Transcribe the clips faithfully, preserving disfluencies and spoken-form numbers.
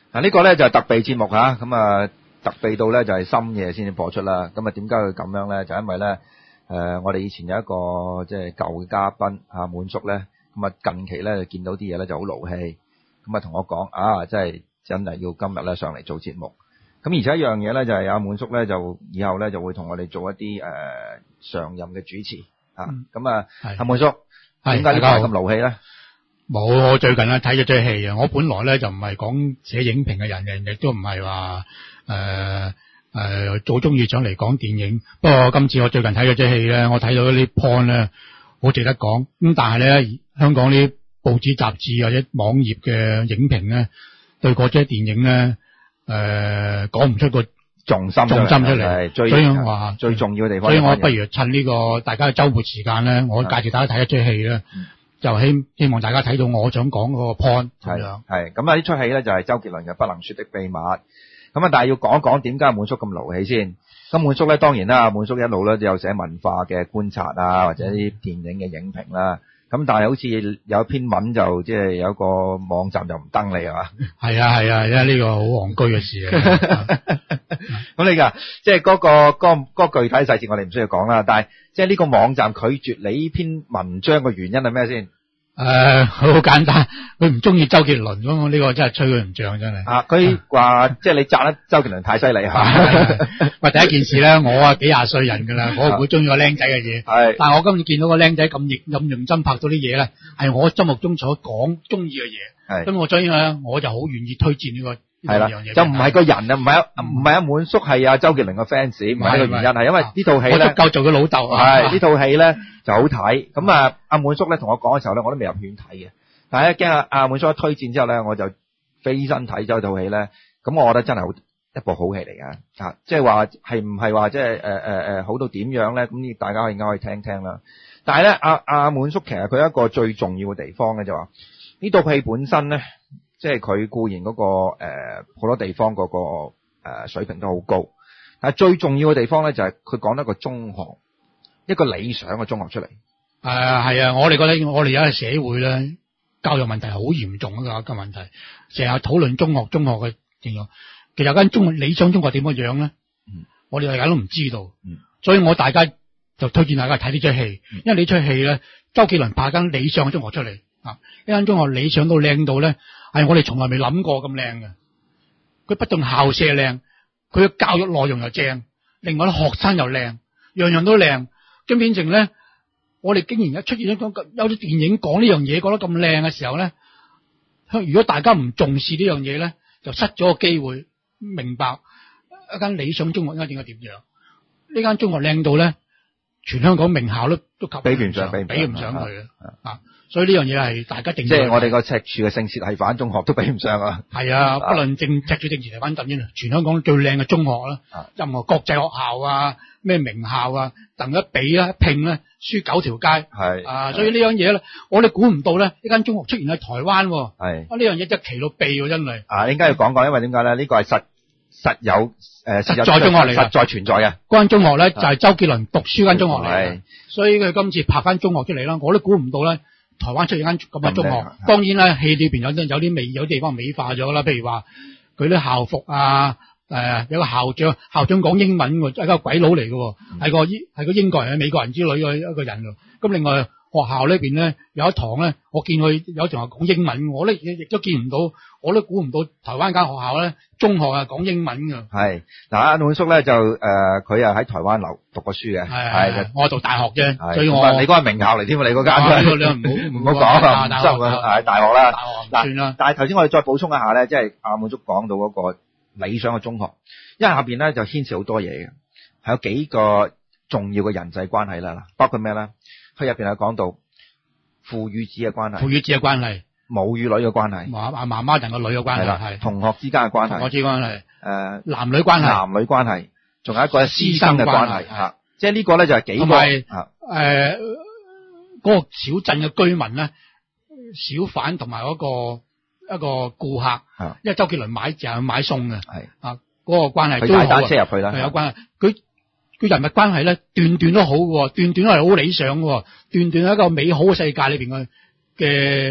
嗱呢個咧就係特備節目吓，咁啊特備到咧就係深夜先至播出啦。咁啊點解會咁樣咧？就因為咧誒、呃、我哋以前有一個即係舊嘅嘉賓啊滿叔咧，咁啊近期咧就見到啲嘢咧就好勞氣，咁啊同我講啊，即係真係要今日咧上嚟做節目。咁而且一樣嘢咧就係阿滿叔咧就以後咧就會同我哋做一啲誒、呃、常任嘅主持啊。咁啊阿滿叔點解呢排咁勞氣咧？ 冇，我最近咧睇咗出戲啊！我本來咧就唔係講寫影評嘅人，人亦都唔係話誒誒做中意上嚟講電影。不過今次我最近睇咗出戲咧，我睇到啲 point 咧好值得講。咁但係咧，香港啲報紙雜誌或者網頁嘅影評咧，對嗰出電影咧誒講唔出個重心重心出嚟，所以我話最重要嘅地方。 所以我不如趁呢個大家嘅週末時間咧，我介紹大家睇一出戲咧。就希希望大家睇到我想講嗰個 point 咁樣。 係咁啊！呢出戲咧就係周杰倫嘅《不能說的秘密》。咁啊，但係要講一講點解滿叔咁勞氣先。咁滿叔咧當然啦，滿叔一路咧都有寫文化嘅觀察啊，或者啲電影嘅影評啦。咁但係好似有一篇文就即係有一個網站就唔登你係嘛？係啊係啊，因為呢個好戇居嘅事啊。咁你噶即係嗰個嗰個嗰個具體細節我哋唔需要講啦。但係即係呢個網站拒絕你呢篇文章嘅原因係咩先？ 誒，好簡單，佢唔中意周杰倫咁，我呢個真係吹佢唔脹，真係。啊， 佢話即係你讚得周杰倫太犀利嚇。 喂，第一件事咧，我啊幾廿歲人㗎啦，我唔會中意個僆仔嘅嘢。係。但係我今次見到個僆仔咁認咁認真拍到啲嘢咧，係我心目中所講中意嘅嘢。係。咁我所以咧，我就好願意推薦呢個。係啦，就唔係個人啊，唔係唔係阿滿叔係阿周杰倫嘅 fans，唔係呢個原因，係因為呢套戲咧，我足夠做佢老豆。係呢套戲咧就好睇，咁啊阿滿叔咧同我講嘅時候咧，我都未入院睇嘅，但係一驚阿阿滿叔一推薦之後咧，我就飛身睇咗套戲咧，咁我覺得真係好一部好戲嚟㗎，啊，即係話係唔係話即係誒誒誒好到點樣咧？咁大家可以可以聽聽啦。但係咧阿阿滿叔其實佢一個最重要嘅地方咧就話呢套戲本身咧。即係佢固然嗰、那個誒好、呃、多地方嗰、那個誒、呃、水平都好高，但係最重要嘅地方咧就係佢講一個中學，一個理想嘅中學出嚟。誒係啊，我哋覺得我哋而家嘅社會咧教育問題好嚴重啊個問題，成日討論中學中學嘅情況，其實間中學理想中學點樣樣咧？嗯，我哋大家都唔知道。嗯，所以我大家就推薦大家睇呢出戲，嗯、因為呢出戲咧，周杰倫拍間理想嘅中學出嚟啊，呢間中學理想到靚到咧。係我哋從來未諗過咁靚嘅，佢不但校舍靚，佢嘅教育內容又正，另外啲學生又靚，樣樣都靚，咁變成咧，我哋竟然一出現咗有啲電影講呢樣嘢，覺得咁靚嘅時候咧，如果大家唔重視呢樣嘢咧，就失咗個機會，明白一間理想中學應該點樣點樣，呢間中學靚到咧，全香港名校都都及比唔上，比唔上佢嘅啊。所以呢樣嘢係大家定。即係我哋個赤柱嘅聖士提反中學都比唔上啊！係啊，不論正赤柱、正士提反等先，全香港最靚嘅中學啦，啊、任何國際學校啊、咩名校啊，等一比啦、一拼咧，輸九條街。係啊，所以呢樣嘢咧，我哋估唔到咧，呢間中學出現喺台灣。係啊，呢樣嘢真係奇到痹喎，真係。啊，應該要講講，因為點解咧？呢、呢個係實實有誒、呃、實在中學嚟，實在存在嘅。嗰間中學咧就係周杰倫讀書間中學嚟嘅，所以佢今次拍翻中學出嚟啦，我都估唔到咧。台灣出現間咁嘅中學，當然啦，戲裏邊有啲有啲美，有啲地方美化咗啦。譬如話佢啲校服啊，誒、呃、有個校長，校長講英文喎，係一個鬼佬嚟嘅，係、嗯、個係個英國人、美國人之類嘅一個人。咁另外學校呢邊咧有一堂咧，我見佢有一堂係講英文，我咧亦都見唔到，我都估唔到台灣間學校咧中學係講英文㗎。係嗱，阿滿叔咧就誒，佢又喺台灣留讀過書嘅，係我讀大學啫，所以我你嗰個名校嚟添，你嗰間你唔好唔好講啊，大學係大學啦，算啦。但係頭先我哋再補充一下咧，即係阿滿叔講到嗰個理想嘅中學，因為下邊咧就牽涉好多嘢嘅，係有幾個重要嘅人際關係啦，包括咩咧？佢入邊有講到父與子嘅關係，父與子嘅關係，母與女嘅關係，媽媽媽同個女嘅關係，係同學之間嘅關係，同學之間關係，誒、呃，男女關係，男女關係，仲有一個係師生嘅關係，吓，即係呢個咧就係幾個，同埋誒嗰個小鎮嘅居民咧，小販同埋嗰個一個顧客，因為周杰倫買就係買餸嘅，係啊，嗰個關係，佢踩單車入去啦，係有關係，佢。佢人物關係咧，段段都好嘅，段段都係好理想嘅，段段係一個美好嘅世界裏邊嘅嘅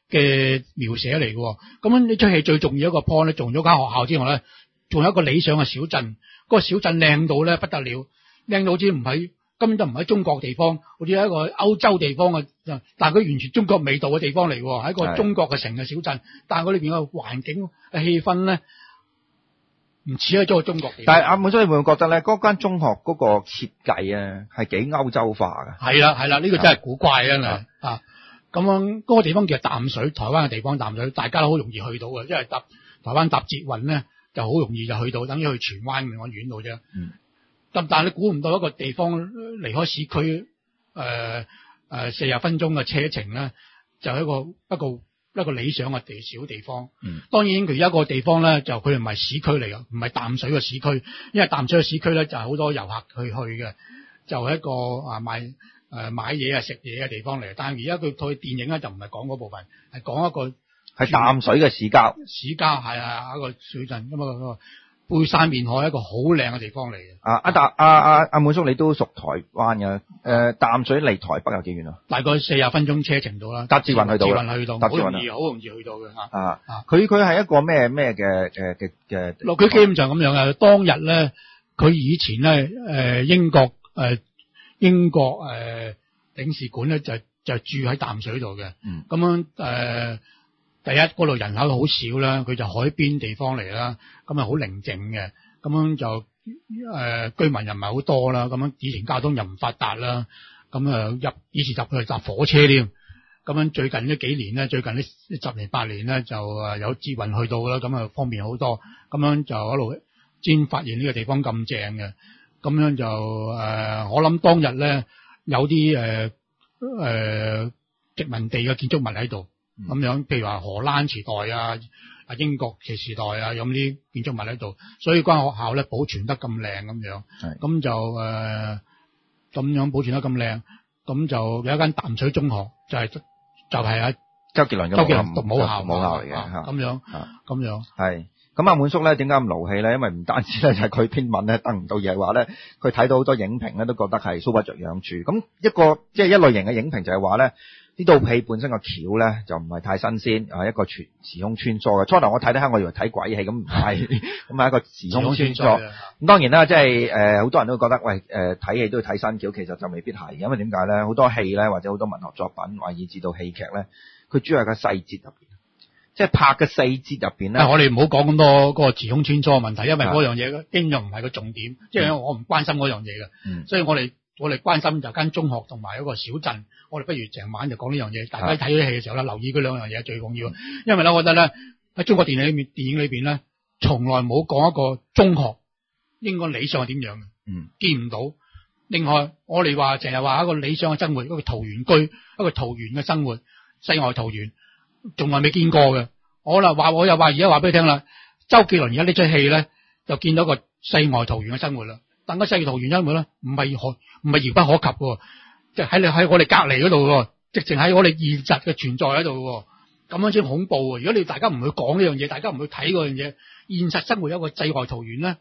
嘅描寫嚟嘅。咁樣呢出戲最重要一個 point 咧，除咗間學校之外咧，仲有一個理想嘅小鎮。嗰個小鎮靚到咧不得了，靚到好似唔係根本就唔喺中國地方，好似係一個歐洲地方嘅，但係佢完全中國味道嘅地方嚟，係一個中國嘅城嘅小鎮。但係佢裏邊嘅環境嘅氣氛咧，唔似喺咗個中國地方。 但係阿滿叔，你會唔會覺得咧，嗰間中學嗰個設計啊，係幾歐洲化㗎？ 係啦係啦，呢個真係古怪啊！啊，咁樣嗰個地方叫淡水，台灣嘅地方淡水，大家都好容易去到嘅，因為搭台灣搭捷運咧就好容易就去到，等於去荃灣咁遠度啫。嗯。咁但係你估唔到一個地方離開市區誒誒四十分鐘嘅車程咧，就係一個一個。一個理想嘅地小地方，嗯，當然佢一個地方咧就佢唔係市區嚟嘅，唔係淡水嘅市區，因為淡水嘅市區咧就係好多遊客去去嘅，就係一個啊買誒、呃、買嘢啊食嘢嘅地方嚟。但係而家佢套電影咧就唔係講嗰部分，係講一個係淡水嘅市郊， 市郊係啊一個水鎮咁啊。背山面海一個好靚嘅地方嚟嘅。啊阿達阿阿阿滿叔，你都熟台灣嘅？誒、呃，淡水離台北有幾遠啊？ 大概四十分鐘車程到啦。 搭捷運去到。捷運去到。好容易，好容易去到嘅嚇。 啊佢佢係一個咩咩嘅誒嘅嘅？ 落佢基本上咁樣嘅。當日咧，佢以前咧誒、呃、英國誒、呃、英國誒、呃、領事館咧就就住喺淡水度嘅。嗯。咁樣誒。呃第一嗰度人口好少啦，佢就海邊地方嚟啦，咁啊好寧靜嘅，咁樣就誒、呃、居民又唔係好多啦，咁樣以前交通又唔發達啦，咁啊入以前入去搭火車添，咁樣最近呢幾年咧，最近呢十年八年咧就誒有捷運去到啦，咁啊方便好多，咁樣就一路先發現呢個地方咁正嘅，咁樣就誒、呃、我諗當日咧有啲誒誒殖民地嘅建築物喺度。咁樣，譬如話荷蘭時代啊、啊英國嘅時代啊，有啲建築物喺度，所以間學校咧保存得咁靚咁樣，咁就誒咁、呃、樣保存得咁靚，咁就有一間淡水中學，就係、是、就係、是、啊周杰倫嘅周杰倫讀母校母校嚟嘅，咁、 啊、樣，咁、啊、樣係。咁阿滿叔咧點解咁勞氣咧？因為唔單止咧就係佢篇文咧登唔到嘢，話咧佢睇到好多影評咧都覺得係搔不着癢處。咁一個即係、就是、一類型嘅影評就係話咧。呢套戲本身個橋咧就唔係太新鮮，啊一個全時空穿梭嘅。初頭我睇得下，我以為睇鬼戲，咁唔係，咁係一個時空穿梭。咁當然啦，即係誒好多人都覺得，喂誒睇戲都要睇新橋，其實就未必係，因為點解咧？好多戲咧或者好多文學作品，或以至到戲劇咧，佢主要係個細節入邊，即係拍嘅細節入邊咧。我哋唔好講咁多嗰個時空穿梭嘅問題，因為嗰樣嘢經常唔係個重點，即係、嗯、我唔關心嗰樣嘢嘅、嗯，所以我哋。我哋關心就間中學同埋一個小鎮，我哋不如成晚就講呢樣嘢。大家睇咗戲嘅時候咧，留意嗰兩樣嘢最重要。因為咧，我覺得咧喺中國電影裏面，電影裏邊咧，從來冇講一個中學應該理想係點樣嘅。嗯，見唔到。另外，我哋話成日話一個理想嘅生活，一個桃園居，一個桃園嘅生活，世外桃源，從來未見過嘅。我啦話，我又話而家話俾你聽啦，周杰倫而家呢出戲咧，就見到一個世外桃源嘅生活啦。但個世外桃源生活咧，唔係可唔係遙不可及喎，即係喺你喺我哋隔離嗰度喎，直情喺我哋現實嘅存在喺度喎，咁樣先恐怖喎。如果你大家唔去講呢樣嘢，大家唔去睇嗰樣嘢，現實生活有一個世外桃源咧，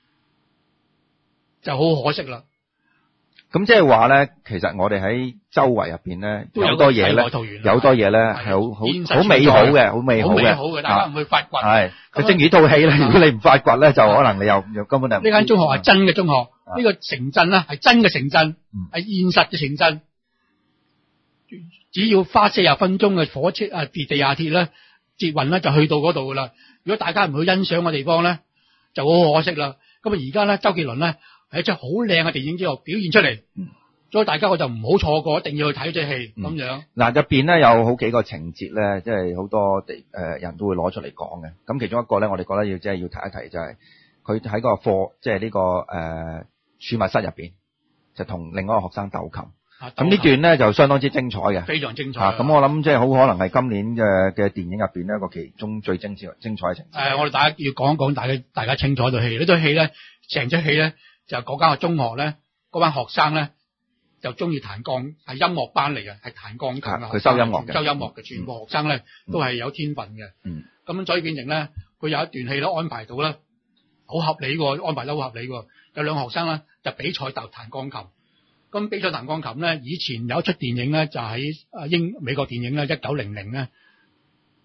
就好可惜啦。咁即係話咧，其實我哋喺周圍入邊咧，有好多嘢咧，有好多嘢咧係好好好美好嘅，好美好嘅，好嘅，大家唔去發掘。係，佢正如呢套戲咧，如果你唔發掘咧，就可能你又又根本就呢間中學係真嘅中學，呢、呢個城鎮咧係真嘅城鎮，係、嗯、現實嘅城鎮。只要花四十分鐘嘅火車啊，地地下鐵咧，捷運咧就去到嗰度噶啦。如果大家唔去欣賞嘅地方咧，就好可惜啦。咁啊，而家咧，周杰倫咧。係一出好靚嘅電影之後表現出嚟，所以大家我就唔好錯過，一定要去睇呢出戲咁樣。嗱，入邊咧有好幾個情節咧，即係好多地誒人都會攞出嚟講嘅。咁其中一個咧，我哋覺得要即係要提一提，就係佢喺個課，即係呢個誒儲物室入邊，就同另外一個學生鬥琴。咁呢段咧就相當之精彩嘅，非常精彩。咁我諗即係好可能係今年嘅嘅電影入邊呢一個其中最精彩精彩嘅情節。誒，我哋大家要講一講，大家大家清楚套戲。呢套戲咧，成出戲咧。就嗰間嘅中學咧，嗰班學生咧就中意彈鋼，係音樂班嚟嘅，係彈鋼琴嘅。佢收音樂嘅，收音樂嘅，全部學生咧、嗯、都係有天分嘅。嗯，咁所以變成咧，佢有一段戲都安排到咧，好合理喎，安排得好合理喎。有兩個學生咧就比賽鬥彈鋼琴。咁比賽彈鋼琴咧，以前有一出電影咧就喺英美國電影咧一九零零咧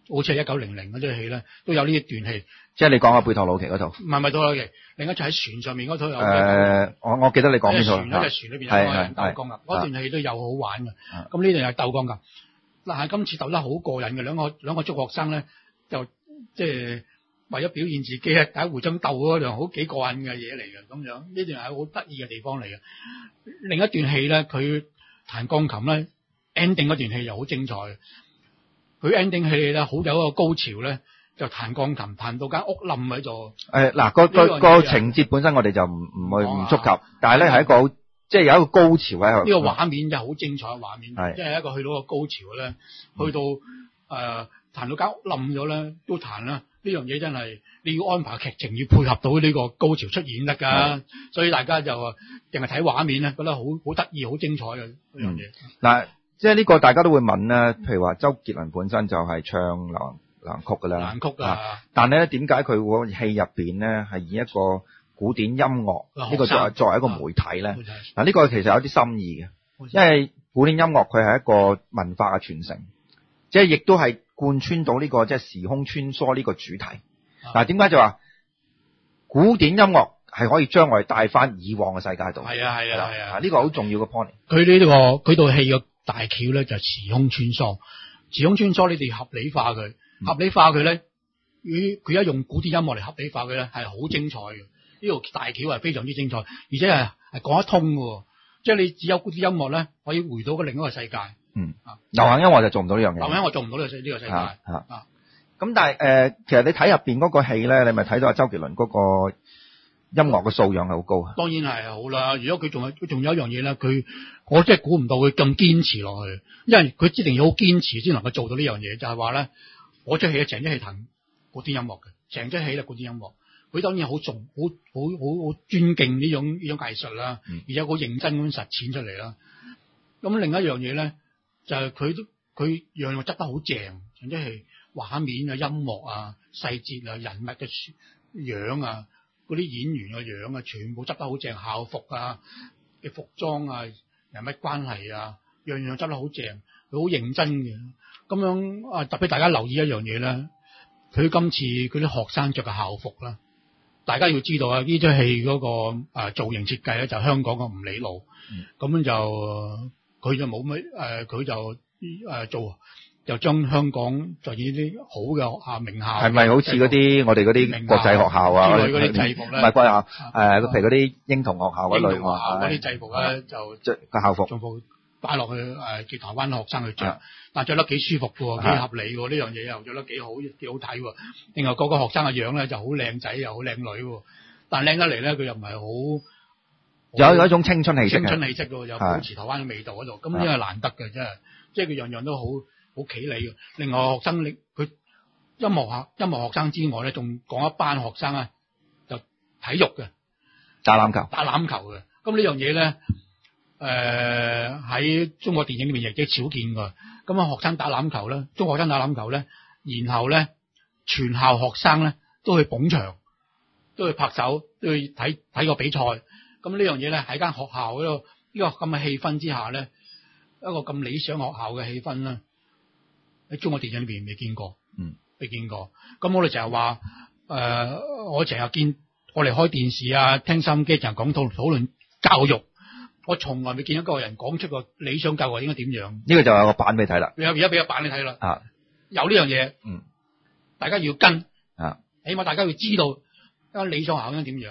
好似係一九零零嗰出戲咧，都有呢一段戲。 即係你講下貝托魯奇嗰套。唔係唔係貝托魯奇，另一就喺船上面嗰套有。誒、 呃，我我記得你講呢套。 船嗰隻船裏邊有個人鬥鋼琴，嗰段戲都有好玩嘅。咁呢段係鬥鋼琴，但係今次鬥得好過癮嘅，兩個兩個中學生咧就即係為咗表現自己啊，大家互相鬥嗰樣好幾過癮嘅嘢嚟嘅咁樣。呢段係好得意嘅地方嚟嘅。另一段戲咧，佢彈鋼琴咧 ending 嗰段戲又好精彩。佢 ending 戲咧好有一個高潮咧。就彈鋼琴彈到間屋冧喺度。誒嗱，個個個情節本身我哋就唔唔去唔觸及，但係咧係一個即係有一個高潮喺度。呢個畫面就好精彩嘅畫面，即係一個去到個高潮咧，去到誒、呃、彈到間屋冧咗咧都彈啦。呢樣嘢真係你要安排劇情，要配合到呢個高潮出現得㗎。所以大家就淨係睇畫面咧，覺得好好得意、好精彩嘅呢樣嘢。嗱、嗯， 即係呢個大家都會問咧，譬如話周杰倫本身就係唱流行流行曲噶啦， 流行曲啊！ 但係咧，點解佢個戲入邊咧係以一個古典音樂呢、呢個作為作為一個媒體咧？嗱，呢個其實有啲心意嘅，因為古典音樂佢係一個文化嘅傳承，即係亦都係貫穿到呢、呢個即係時空穿梭呢個主題。嗱，點解就話古典音樂係可以將我哋帶翻以往嘅世界度？係啊係啊係啊！呢個好重要嘅 point。 佢呢、呢個佢套戲嘅大橋咧就係時空穿梭，時空穿梭你哋合理化佢。合理化佢咧，佢佢一用古典音樂嚟合理化佢咧，係好精彩嘅。呢個大橋係非常之精彩，而且係係講得通嘅。即係你只有古典音樂咧，可以回到個另一個世界。 嗯，流行音樂就做唔到呢樣嘢。 流行音樂做唔到呢個世呢個世界。啊，咁、 啊、但係誒、呃，其實你睇入邊嗰個戲咧，你咪睇到阿周杰倫嗰個音樂嘅素養係好高。 當然係好啦。如果佢仲有佢仲有一樣嘢咧，佢我真係估唔到佢咁堅持落去，因為佢一定要好堅持先能夠做到呢樣嘢，就係話咧。我出戲成出戲彈古典音樂嘅，成出戲咧古典音樂，佢當然好重，好好好好尊敬呢種呢種藝術啦，嗯、而且好認真咁實踐出嚟啦。咁另一樣嘢咧，就係佢都佢樣樣執得好正，成出戲畫面啊、音樂啊、細節啊、人物嘅樣啊、嗰啲演員嘅樣啊，全部執得好正，校服啊嘅服裝啊、人物關係啊，樣樣執得好正，佢好認真嘅。咁樣啊，特別大家留意一樣嘢咧，佢今次佢啲學生着嘅校服啦，大家要知道啊，呢出戲嗰個啊造型設計咧就係香港嘅吳理路，咁、嗯、樣就佢就冇乜誒，佢就誒做就將香港就以啲好嘅學校名校，係咪好似嗰啲我哋嗰啲國際學校啊，嗰啲制服咧，唔係國際學校誒，譬如嗰啲英童學校嗰類學校嗰啲制服咧，就着個校服。擺落去誒，叫台灣學生去着，但係着得幾舒服喎，幾合理喎，呢樣嘢又着得幾好，幾好睇喎。另外個個學生嘅樣咧就好靚仔又好靚女喎，但係靚得嚟咧佢又唔係好有有一種青春氣息，青春氣息喎，又保持台灣嘅味道喺度，咁呢個係難得嘅真係，即係佢樣樣都好好企理嘅。另外學生佢音樂學音樂學生之外咧，仲講一班學生啊，就體育嘅打籃球，打籃球嘅。咁呢樣嘢咧。誒、呃，喺中國電影裏面亦都少見㗎。咁啊，學生打籃球咧，中學生打籃球咧，然後咧，全校學生咧都去捧場，都去拍手，都去睇睇個比賽。咁呢樣嘢咧喺間學校嗰度，呢個咁嘅氣氛之下咧，一個咁理想學校嘅氣氛咧，喺中國電影裏面未見過，嗯，未見過。咁我哋成日話，誒、呃，我成日見我哋開電視啊，聽收音機成日講討討論教育。我從來未見一個人講出個理想教育應該點樣。呢個就有個版俾你睇啦。有而家俾個版你睇啦。啊，有呢樣嘢。嗯。大家要跟。啊。起碼大家要知道一個理想學校應該點樣。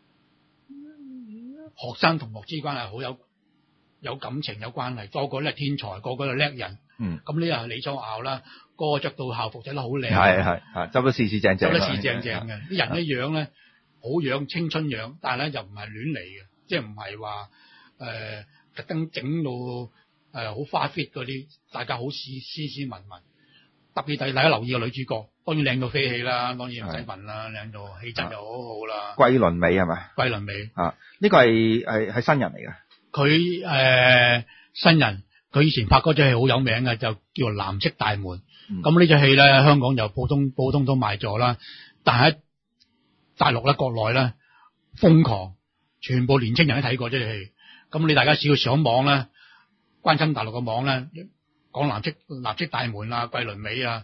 學生同學之間係好有有感情有關係，個個都係天才，個個都係叻人。嗯。咁呢個係理想學校啦，個個着到校服着得好靚。係係係，執得四四正正。執得四四正正嘅，啲人一樣咧，好樣青春樣，但係咧就唔係亂嚟嘅，即係唔係話。誒、呃，特登整到誒好花 fit 嗰啲，大家好斯斯斯文文。特別大家留意個女主角，當然靚到飛起啦，當然唔使問啦，靚到氣質又好好啦。桂綸鎂係咪？桂綸鎂啊，呢個係係係新人嚟㗎。佢誒、呃、新人，佢以前拍嗰隻戲好有名嘅，就叫做《藍色大門》。咁呢隻戲咧，香港就普通普通都賣咗啦，但係喺大陸咧、國內咧瘋狂，全部年青人都睇過呢隻戲。咁你大家只要上網咧，關心大陸嘅網咧，講藍色藍色大門啊、桂綸鎂啊，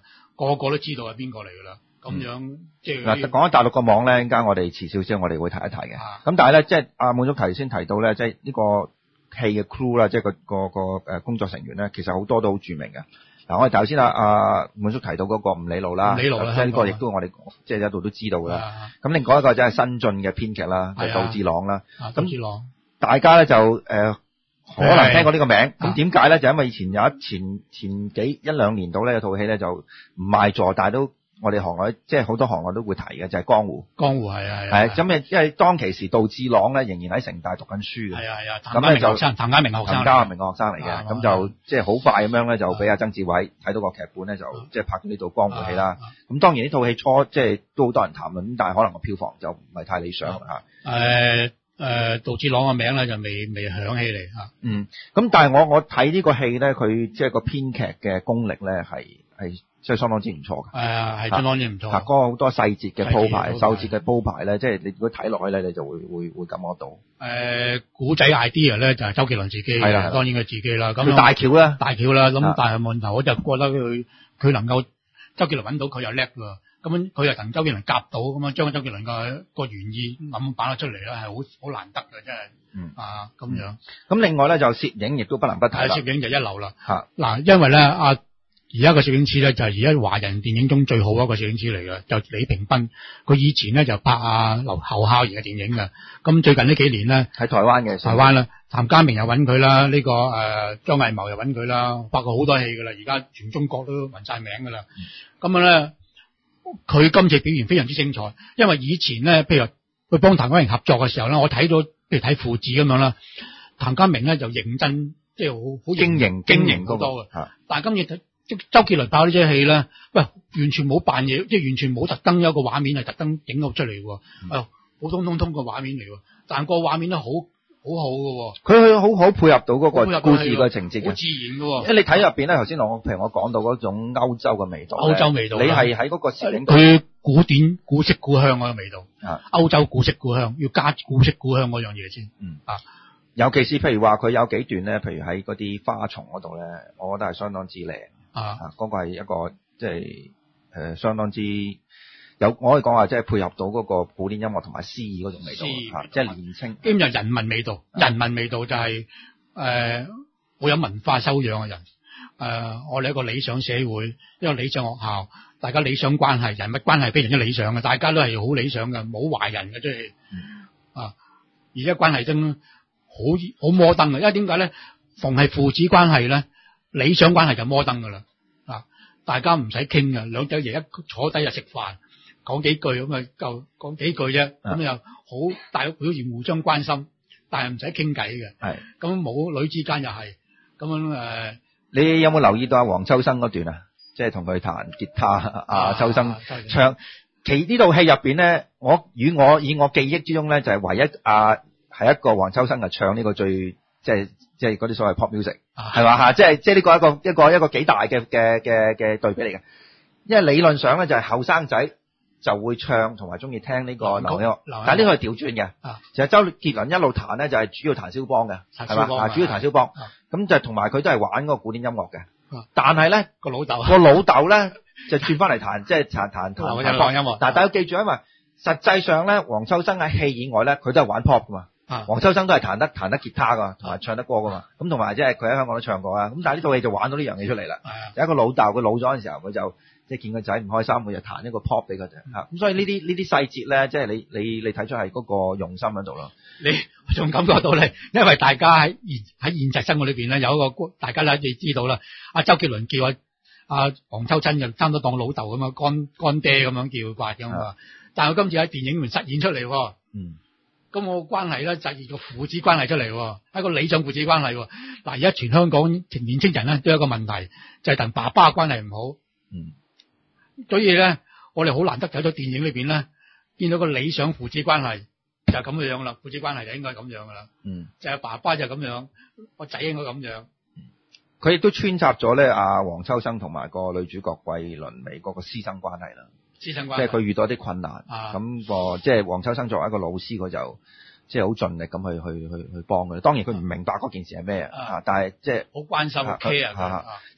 個個都知道係邊個嚟㗎啦。咁樣、嗯、即係嗱，講緊大陸個網咧，陣間我哋遲少少，我哋會提一提嘅。咁、啊、但係咧，即係阿滿叔頭先提到咧，即係呢個戲嘅 crew 啦，即係個個個誒工作成員咧，其實好多都好著名嘅。嗱，我哋頭先阿阿滿叔提到嗰個吳理路啦， 吳理路啦， 即係呢個亦都我哋即係一度都知道㗎啦。咁另外一個就係新晉嘅編劇啦，就杜志朗啦。 杜志朗，大家咧就誒、呃、可能聽過呢個名。咁點解咧？就因為以前有一前前幾一兩年度咧有套戲咧就唔賣座，但係都我哋行內即係好多行內都會提嘅，就係、是、江湖。 江湖係啊係。係咁因為當其時杜志朗咧仍然喺城大讀緊書嘅。係啊係啊。咁咧就譚家明學生。 譚家明嘅學生嚟嘅。咁就即係好快咁樣咧，就俾阿曾志偉睇到個劇本咧，就即係拍咗呢套江湖戲啦。咁當然呢套戲初即係都好多人談論，但係可能個票房就唔係太理想嚇。 誒誒，杜志朗嘅名咧就未未響起嚟嚇。嗯。 咁但係我我睇呢個戲咧，佢即係個編劇嘅功力咧係係。即係相當之唔錯嘅，係啊， 係相當之唔錯。 嗰個好多細節嘅鋪排、細節嘅鋪排咧，即係你如果睇落去咧，你就會會會感覺到。誒、 呃，古仔 idea 咧就係周杰倫自己，係啦，當然佢自己啦。咁大橋啦， 大橋啦。咁但係問題，我就覺得佢佢能夠周杰倫揾到佢又叻喎。咁樣佢又同周杰倫夾到，咁樣將周杰倫個個原意諗擺咗出嚟咧，係好好難得嘅，真係。嗯。啊，咁樣。咁、 嗯、另外咧就攝影亦都不能不提啦。 攝影就一流啦。嚇。嗱，因為咧阿。而家個攝影師咧就係而家華人電影中最好一個攝影師嚟嘅，就李平斌。佢以前咧就拍阿劉侯孝賢嘅電影嘅。咁最近呢幾年咧喺台灣嘅， 台灣啦，譚家明又揾佢啦，呢、這個誒張藝謀又揾佢啦，拍過好多戲噶啦。而家全中國都聞晒名噶啦。咁樣咧，佢今次表現非常之精彩，因為以前咧，譬如佢幫譚家明合作嘅時候咧，我睇到譬如睇父子咁樣啦，譚家明咧就認真，即係好好經營經營好多嘅。但係今次睇。即周杰倫拍呢出戲咧，喂，完全冇扮嘢，即係完全冇特登有一個畫面係特登影到出嚟喎，誒，普通通通個畫面嚟喎，但個畫面都好好好嘅喎， 佢去好好配合到嗰個故事嘅情節， 好自然嘅喎。 即係你睇入邊咧，頭先我譬如我講到嗰種歐洲嘅味道， 歐洲味道， 你係喺嗰個攝影， 佢古典古色古香嗰個味道，歐洲古色古香，要加古色古香嗰樣嘢先，嗯啊。 尤其是譬如話佢有幾段咧，譬如喺嗰啲花叢嗰度咧，我覺得係相當之靚。啊！嗰、那個係一個即係誒相當之有，我可以講話即係配合到嗰個古典音樂同埋詩意嗰種味道，嚇，即係年青。 兼有人文味道，人文味道就係誒好有文化修養嘅人。誒、呃，我哋一個理想社會，一個理想學校，大家理想關係、人物關係非常之理想嘅，大家都係好理想嘅，冇壞人嘅，即係啊！而家關係真好好摩登嘅，因為點解咧？逢係父子關係咧。理想關係就摩登噶啦，啊！大家唔使傾嘅，兩仔爺一坐低就食飯，講幾句咁啊，就講幾句啫，咁又好，大家表現互相關心，但係唔使傾偈嘅。係，咁母女之間又係咁樣誒、呃。 你有冇留意到阿黃秋生嗰段啊？即係同佢彈吉他，阿、啊、秋生唱。其呢套戲入邊咧，我與我以我記憶之中咧，就係、是、唯一啊，係一個黃秋生係唱呢個最即係。即係嗰啲所謂 pop music 係嘛嚇，即係即係呢個一個一個一個幾大嘅嘅嘅嘅對比嚟嘅。因為理論上咧就係後生仔就會唱同埋中意聽呢個流行樂，但係呢個係調轉嘅。其實周杰倫一路彈咧就係主要彈肖邦嘅，係嘛？主要彈肖邦，咁就同埋佢都係玩嗰個古典音樂嘅。但係咧個老豆個老豆咧就轉翻嚟彈，即係彈彈彈彈 pop 音樂。但係大家記住，因為實際上咧，黃秋生喺戲以外咧，佢都係玩 pop 噶嘛。黃秋生都係彈得彈得吉他噶，同埋唱得歌噶嘛。咁同埋即係佢喺香港都唱過啊。咁但係呢套戲就玩到呢樣嘢出嚟啦。有一個老豆，佢老咗嘅時候，佢就即係見個仔唔開心，佢就彈一個 pop 俾佢啫。嚇，咁所以呢啲呢啲細節咧，即係你你你睇出係嗰個用心喺度咯。 你仲感覺到咧，因為大家喺現喺現實生活裏邊咧，有一個大家咧你知道啦。阿周杰倫叫阿阿黃秋生就差唔多當老豆咁啊，乾乾爹咁樣叫佢掛咁啊。但係佢今次喺電影裏面實現出嚟喎。嗯。咁我關係咧就係個父子關係出嚟，係一個理想父子關係。嗱，而家全香港年青人咧都有一個問題，就係、是、同爸爸關係唔好。嗯，所以咧，我哋好難得睇到電影裏邊咧，見到個理想父子關係就係咁嘅樣啦。父子關係就應該係咁樣噶啦。嗯，就係、是、爸爸就咁樣，個仔應該咁樣。 佢亦都穿插咗咧，阿黃秋生同埋個女主角桂綸鎂嗰個師生關係啦。 即係佢遇到啲困難，咁、啊那個即係黃秋生作為一個老師，佢就即係好盡力咁去去去去幫佢。當然佢唔明白嗰件事係咩啊，但係即係好關心 care 啊，即係。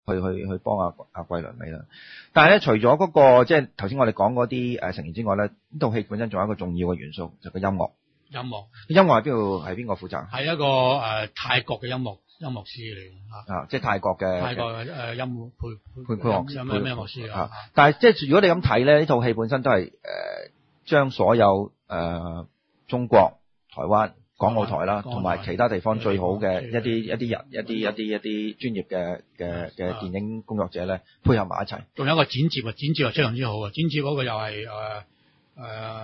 去去去幫阿阿桂綸鎂啦。但係咧，除咗嗰、那個即係頭先我哋講嗰啲誒成員之外咧，呢套戲本身仲有一個重要嘅元素，就係、個音樂。 音樂， 音樂係邊度？係邊個負責？ 係一個誒、呃、泰國嘅音樂音樂師嚟嘅啊，即係泰國嘅泰國嘅誒、呃、音樂配配配樂有咩咩音樂師啊？ 但係即係如果你咁睇咧，呢套戲本身都係誒將所有誒、呃、中國、台灣、港澳台啦，同埋其他地方最好嘅一啲一啲人、一啲一啲一啲專業嘅嘅嘅電影工作者咧，配合埋一齊。 仲有一個剪接啊，剪接係非常之好啊！剪接嗰個又係誒誒誒，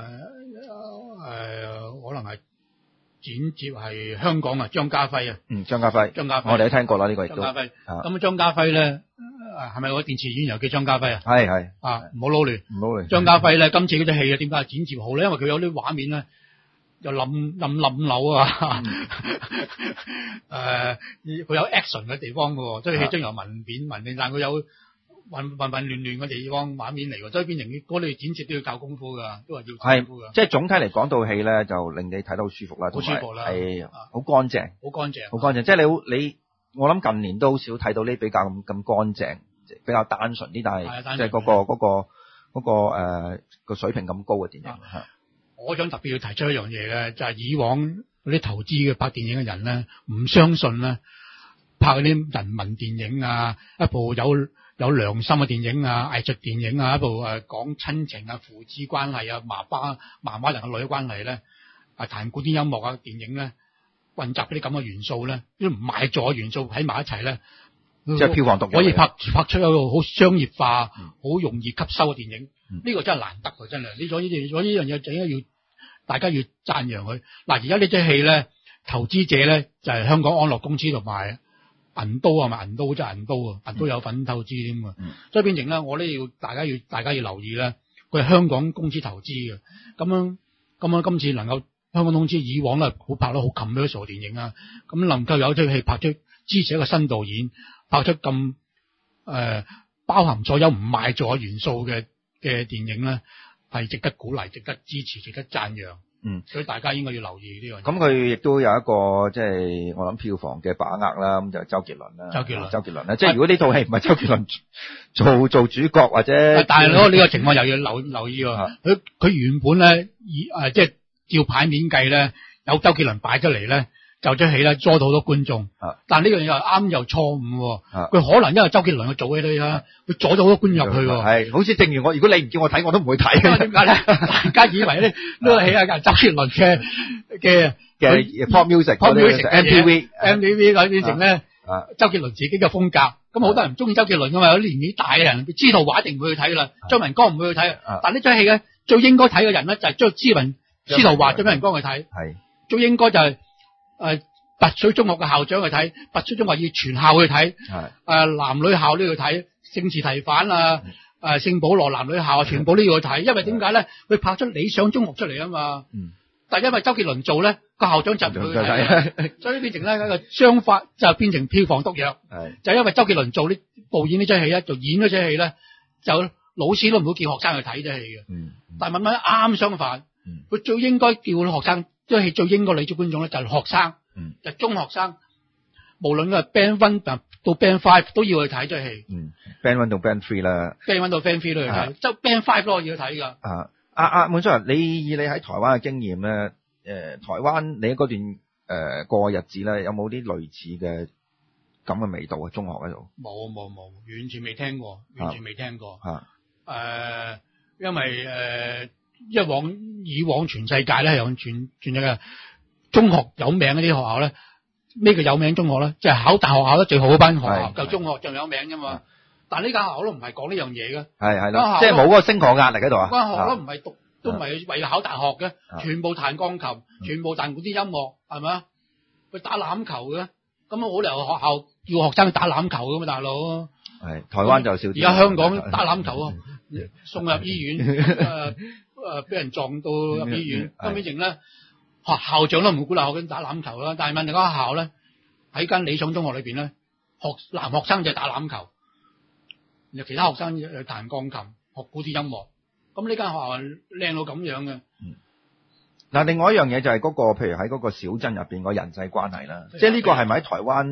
可能係剪接係香港啊，張家輝啊，嗯，張家輝，張家輝，我哋都聽過啦，呢、這個亦都。張家輝，咁啊，張家輝咧，係咪個電視演員又叫張家輝啊？係係啊，唔好撈亂，唔好亂。張家輝咧，今次嗰啲戲啊，點解剪接好咧？因為佢有啲畫面咧，又冧冧冧樓啊，誒、嗯，佢、呃、有 action 嘅地方嘅，即係戲中有文片文片，但佢有。混混混亂亂嘅地方畫面嚟喎，所以變成嗰啲剪接都要教功夫㗎，都係要功夫㗎。即係總體嚟講，套戲咧就令你睇得好舒服啦，好舒服啦，係好乾淨，好乾淨，好乾淨。即係你你我諗近年都好少睇到呢比較咁咁乾淨，比較單純啲，但係即係嗰個嗰、嗰個嗰、嗰個誒個、呃、水平咁高嘅電影。我想特別要提出一樣嘢咧，就係、是、以往嗰啲投資嘅拍電影嘅人咧，唔相信咧拍嗰啲人民電影啊，一部有。有良心嘅電影啊，藝術電影啊，一部誒講親情啊、父子關係啊、媽爸媽媽同個女嘅關係咧，啊彈古典音樂啊、電影咧，混雜嗰啲咁嘅元素咧，啲唔賣座嘅元素喺埋一齊咧，即係票房毒藥，可以拍拍出一個好商業化、好、嗯、容易吸收嘅電影。呢、嗯呢個真係難得喎，真係。呢所以所以呢樣嘢就應該要大家要讚揚佢。嗱，而家呢隻戲咧，投資者咧就係、是、香港安樂公司同埋。銀都啊嘛，銀都即係銀都啊，銀都有份投資添啊、嗯，所以變成咧，我咧要大家要大家要留意咧，佢係香港公司投資嘅，咁樣咁樣今次能夠香港公司以往咧好拍得好 commercial 電影啊，咁能夠有出戲拍出支持一個新導演，拍出咁誒、呃、包含所有唔賣座元素嘅嘅電影咧，係值得鼓勵、值得支持、值得讚揚。嗯，所以大家應該要留意呢樣嘢。咁佢亦都有一個即係我諗票房嘅把握啦，咁就係周杰倫啦。周杰倫，周杰倫啦，即係如果呢套戲唔係周杰倫做做主角或者，但係呢個情況又要留留意喎。佢佢原本咧以誒即係照牌面計咧，有周杰倫擺出嚟咧，就出戲咧，捉到好多觀眾。但係呢樣嘢又啱又錯誤。佢可能因為周杰倫去做起呢啦，佢阻咗好多觀眾入去。係，好似正如我，如果你唔叫我睇，我都唔會睇。點解咧？大家以為咧呢個戲係周杰倫嘅嘅嘅 pop music、pop music、M T V、M T V 嗰變成咧周杰倫自己嘅風格。咁好多人唔中意周杰倫噶嘛，有啲年紀大嘅人知道話一定唔會去睇噶啦。張文光唔會去睇，但呢出戲咧最應該睇嘅人咧就係張知文、司徒華、張文光去睇。係最應該就係。誒，拔萃中學嘅校長去睇，拔萃中學要全校去睇，誒、呃，男女校都要睇，聖士提反啊，誒、呃，聖保羅男女校全部都要去睇，因為點解咧？佢拍出理想中學出嚟啊嘛，嗯，但係因為周杰倫做咧，個校長就唔去睇，所以變成咧一個相反，就變成票房毒藥，係，就因為周杰倫做呢導演呢出戲咧，就演呢出戲咧，就老師都唔會叫學生去睇呢出戲嘅，嗯，但係慢慢啱相反，佢、嗯、最應該叫學生。即係最應該理解觀眾咧，就係學生，嗯、就係、中學生，無論佢係 band one 到 band five 都要去睇出戲。嗯 ，band one 到 band three 啦 ，band one 到 band three 都要睇，即係 band five 都可以去睇噶。啊，阿阿滿叔，你以你喺台灣嘅經驗咧，誒、呃，台灣你嗰段誒、呃、過日子咧，有冇啲類似嘅咁嘅味道啊？中學嗰度？冇冇冇，完全未聽過，完全未聽過。嚇、啊，誒、呃，因為誒。呃一往以往全世界咧，有全全世界中學有名嗰啲學校咧，咩叫有名中學咧？即係考大學考得最好嗰班學校，就中學仲有名啫嘛。但係呢間學校都唔係講呢樣嘢嘅，係係咯，即係冇嗰個升學壓力喺度啊。間學校都唔係讀，都唔係為考大學嘅，全部彈鋼琴，全部彈嗰啲音樂，係咪啊？去打籃球嘅，咁好理由學校叫學生去打籃球噶嘛，大佬。係台灣就少啲。而家香港打籃球啊，送入醫院。呃誒，俾人撞到入醫院，咁變成咧，學校長都唔會鼓勵學生打籃球啦。但係問題間學校咧，喺間理想中學裏邊咧，學男學生就打籃球，然後其他學生誒彈鋼琴、學古典音樂。咁呢間學校靚到咁樣嘅。嗱、嗯，另外一樣嘢就係嗰、那個，譬如喺嗰個小鎮入邊個人際關係啦。即係呢個係咪喺台灣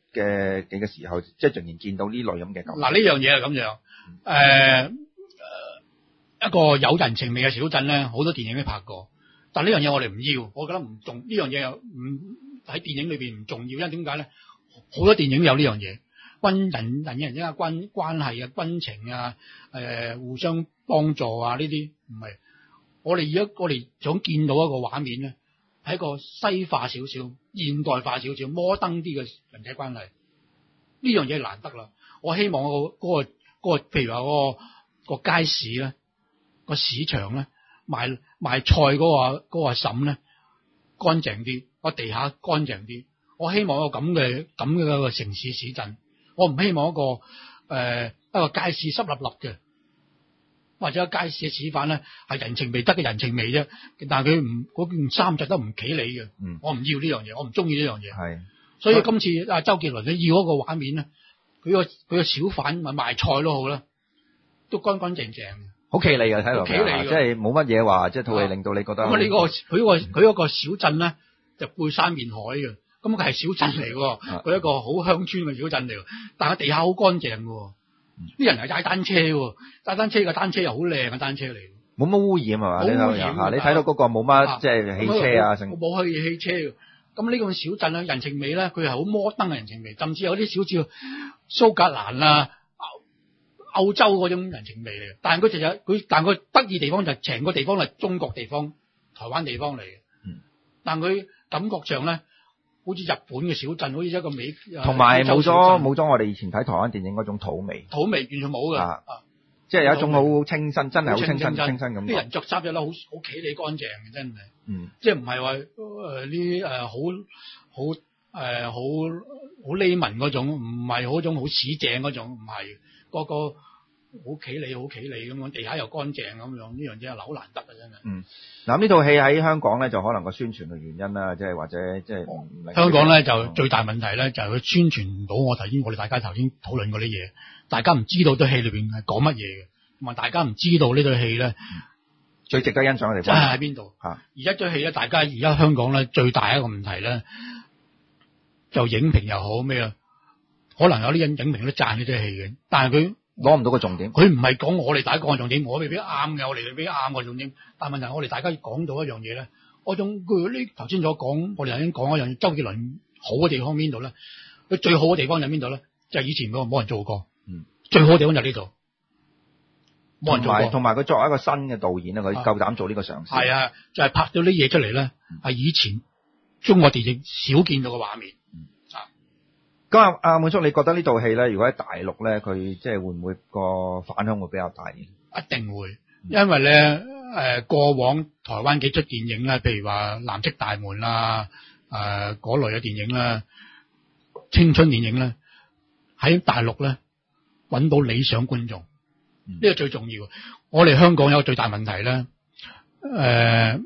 嘅嘅嘅時候，即係仍然見到呢類咁嘅感覺。 嗱，呢樣嘢係咁樣，誒、呃，一個有人情味嘅小鎮咧，好多電影都拍過，但呢樣嘢我哋唔要，我覺得唔重，呢樣嘢又唔喺電影裏邊唔重要，因為點解咧？好多電影有呢樣嘢，軍人人與人之間嘅關關係啊、軍情啊、誒、呃、互相幫助啊呢啲，唔係我哋而家我哋想見到一個畫面咧，係一個西化少少、現代化少少、摩登啲嘅人際關係，呢樣嘢難得啦。我希望、嗰個嗰、嗰個、嗰個譬如話、嗰個、嗰個街市咧、嗰個市場咧，賣賣菜嗰、嗰個嗰、嗰個嬸咧乾淨啲，個地下乾淨啲。我希望一個咁嘅咁嘅一個城市市鎮，我唔希望一個誒、呃、一個街市濕立立嘅，或者一個街市嘅市販咧係人情味得嘅人情味啫，但係佢唔嗰件衫着得唔企理嘅，嗯，我唔要呢樣嘢，我唔中意呢樣嘢，係，所以今次阿周杰倫咧要嗰個畫面咧，佢個佢個小販咪賣菜都好啦，都乾乾淨淨嘅，好企理嘅睇落，企理嘅，即係冇乜嘢話，即係套戲令到你覺得。咁啊呢個佢個佢嗰個小鎮咧就背山面海嘅。咁佢係小鎮嚟喎，佢一個好鄉村嘅小鎮嚟，但係地下好乾淨嘅，啲、嗯、人係踩單車喎，踩單車嘅單車又好靚嘅單車嚟，冇乜污染係嘛？冇污染啊！你睇到嗰個冇乜即係汽車啊，成冇去汽車嘅。咁呢個小鎮咧，人情味咧，佢係好摩登嘅人情味，甚至有啲小似蘇格蘭啊、歐洲嗰種人情味嚟。但係佢其實佢，但係佢得意地方就係成個地方係中國地方、台灣地方嚟嘅。嗯，但佢感覺上咧。好似日本嘅小鎮，好似一個美，同埋冇咗冇咗我哋以前睇台灣電影嗰種土味，土味完全冇㗎，啊，即係有一種好清新，真係好清新清新咁。啲人着衫着得好好企理乾淨嘅，真係，嗯，即係唔係話誒啲誒好好誒好好匿文嗰種，唔係嗰種好市井嗰種，唔係個個。好企理好企理咁樣，地下又乾淨咁樣，呢樣嘢係好難得啊！真係。嗯，嗱呢套戲喺香港咧，就可能個宣傳嘅原因啦，即係或者即係、哦、香港咧就最大問題咧就係佢宣傳唔到我頭先我哋大家頭先討論嗰啲嘢，大家唔知道堆戲裏邊係講乜嘢嘅，同埋大家唔知道呢套戲咧最值得欣賞嘅地方喺邊度嚇。而家堆戲咧，大家而家香港咧最大一個問題咧，就影評又好咩啊，可能有啲影影評都讚呢堆戲嘅，但係佢攞唔到個重點，佢唔係講我哋大家講嘅重點，我未必啱嘅，我哋未必啱嘅重點。但係問題我哋大家講到一樣嘢咧，我仲佢呢頭先所講，我哋頭先講一樣周杰倫好嘅地方邊度咧？佢最好嘅地方喺邊度咧？就係、是、以前冇冇人做過，嗯，最好嘅地方就係呢度，冇人做過。同埋佢作為一個新嘅導演咧，佢夠膽做呢個嘗試。係啊，就係、是、拍到啲嘢出嚟咧，係、嗯、以前中國電影少見到嘅畫面。咁啊，阿滿叔，你覺得呢套戲咧，如果喺大陸咧，佢即係會唔會個反響會比較大啲？一定會，因為咧，誒過往台灣幾出電影咧，譬如話《藍色大門》啦，誒嗰類嘅電影啦，青春電影咧，喺大陸咧揾到理想觀眾，呢個最重要。我哋香港有個最大問題咧，誒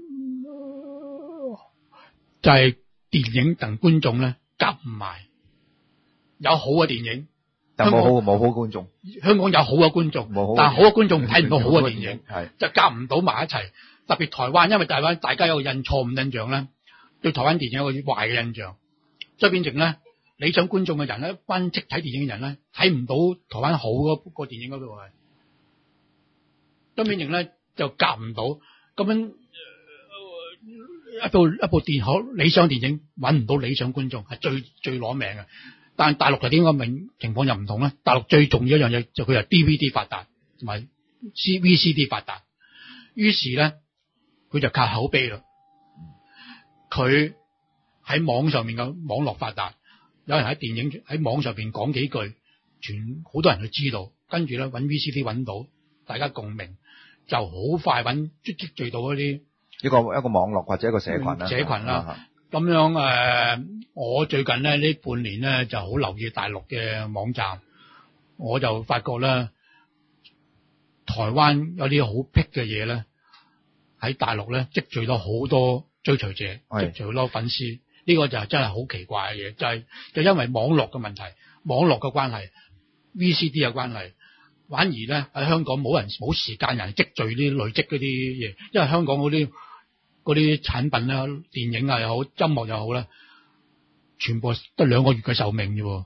就係電影同觀眾咧夾唔埋。有好嘅電影，但冇好冇好觀眾。香港有好嘅觀眾，冇好，但係好嘅觀眾睇唔到好嘅電影，係就夾唔到埋一齊。特別台灣，因為台灣大家有個印錯誤印象咧，對台灣電影有個壞嘅印象，所以變成咧理想觀眾嘅人咧，關即睇電影嘅人咧，睇唔到台灣好嗰個電影嗰度係，咁變成咧就夾唔到，咁樣、呃、一部一部電好理想電影揾唔到理想觀眾係最最攞命嘅。但係大陸就點解明情況又唔同咧？大陸最重要一樣嘢就佢係 D V D 發達同埋 V C D 發達，於是咧佢就靠口碑啦。佢喺網上面嘅網絡發達，有人喺電影喺網上邊講幾句，全好多人去知道，跟住咧揾 V C D 揾到，大家共鳴，就好快揾積積聚到嗰啲一個一個網絡或者一個社群啦，社群啦。咁樣誒、呃，我最近咧呢半年咧就好留意大陸嘅網站，我就發覺咧，台灣有啲好僻嘅嘢咧，喺大陸咧積聚咗好多追隨者，積聚好多粉絲，呢、這個就係真係好奇怪嘅嘢，就係、是、就因為網絡嘅問題，網絡嘅關係 ，V C D 嘅關係，反而咧喺香港冇人冇時間人積聚啲累積嗰啲嘢，因為香港嗰啲。嗰啲產品啦，電影啊又好，音樂又好啦，全部得兩個月嘅壽命啫。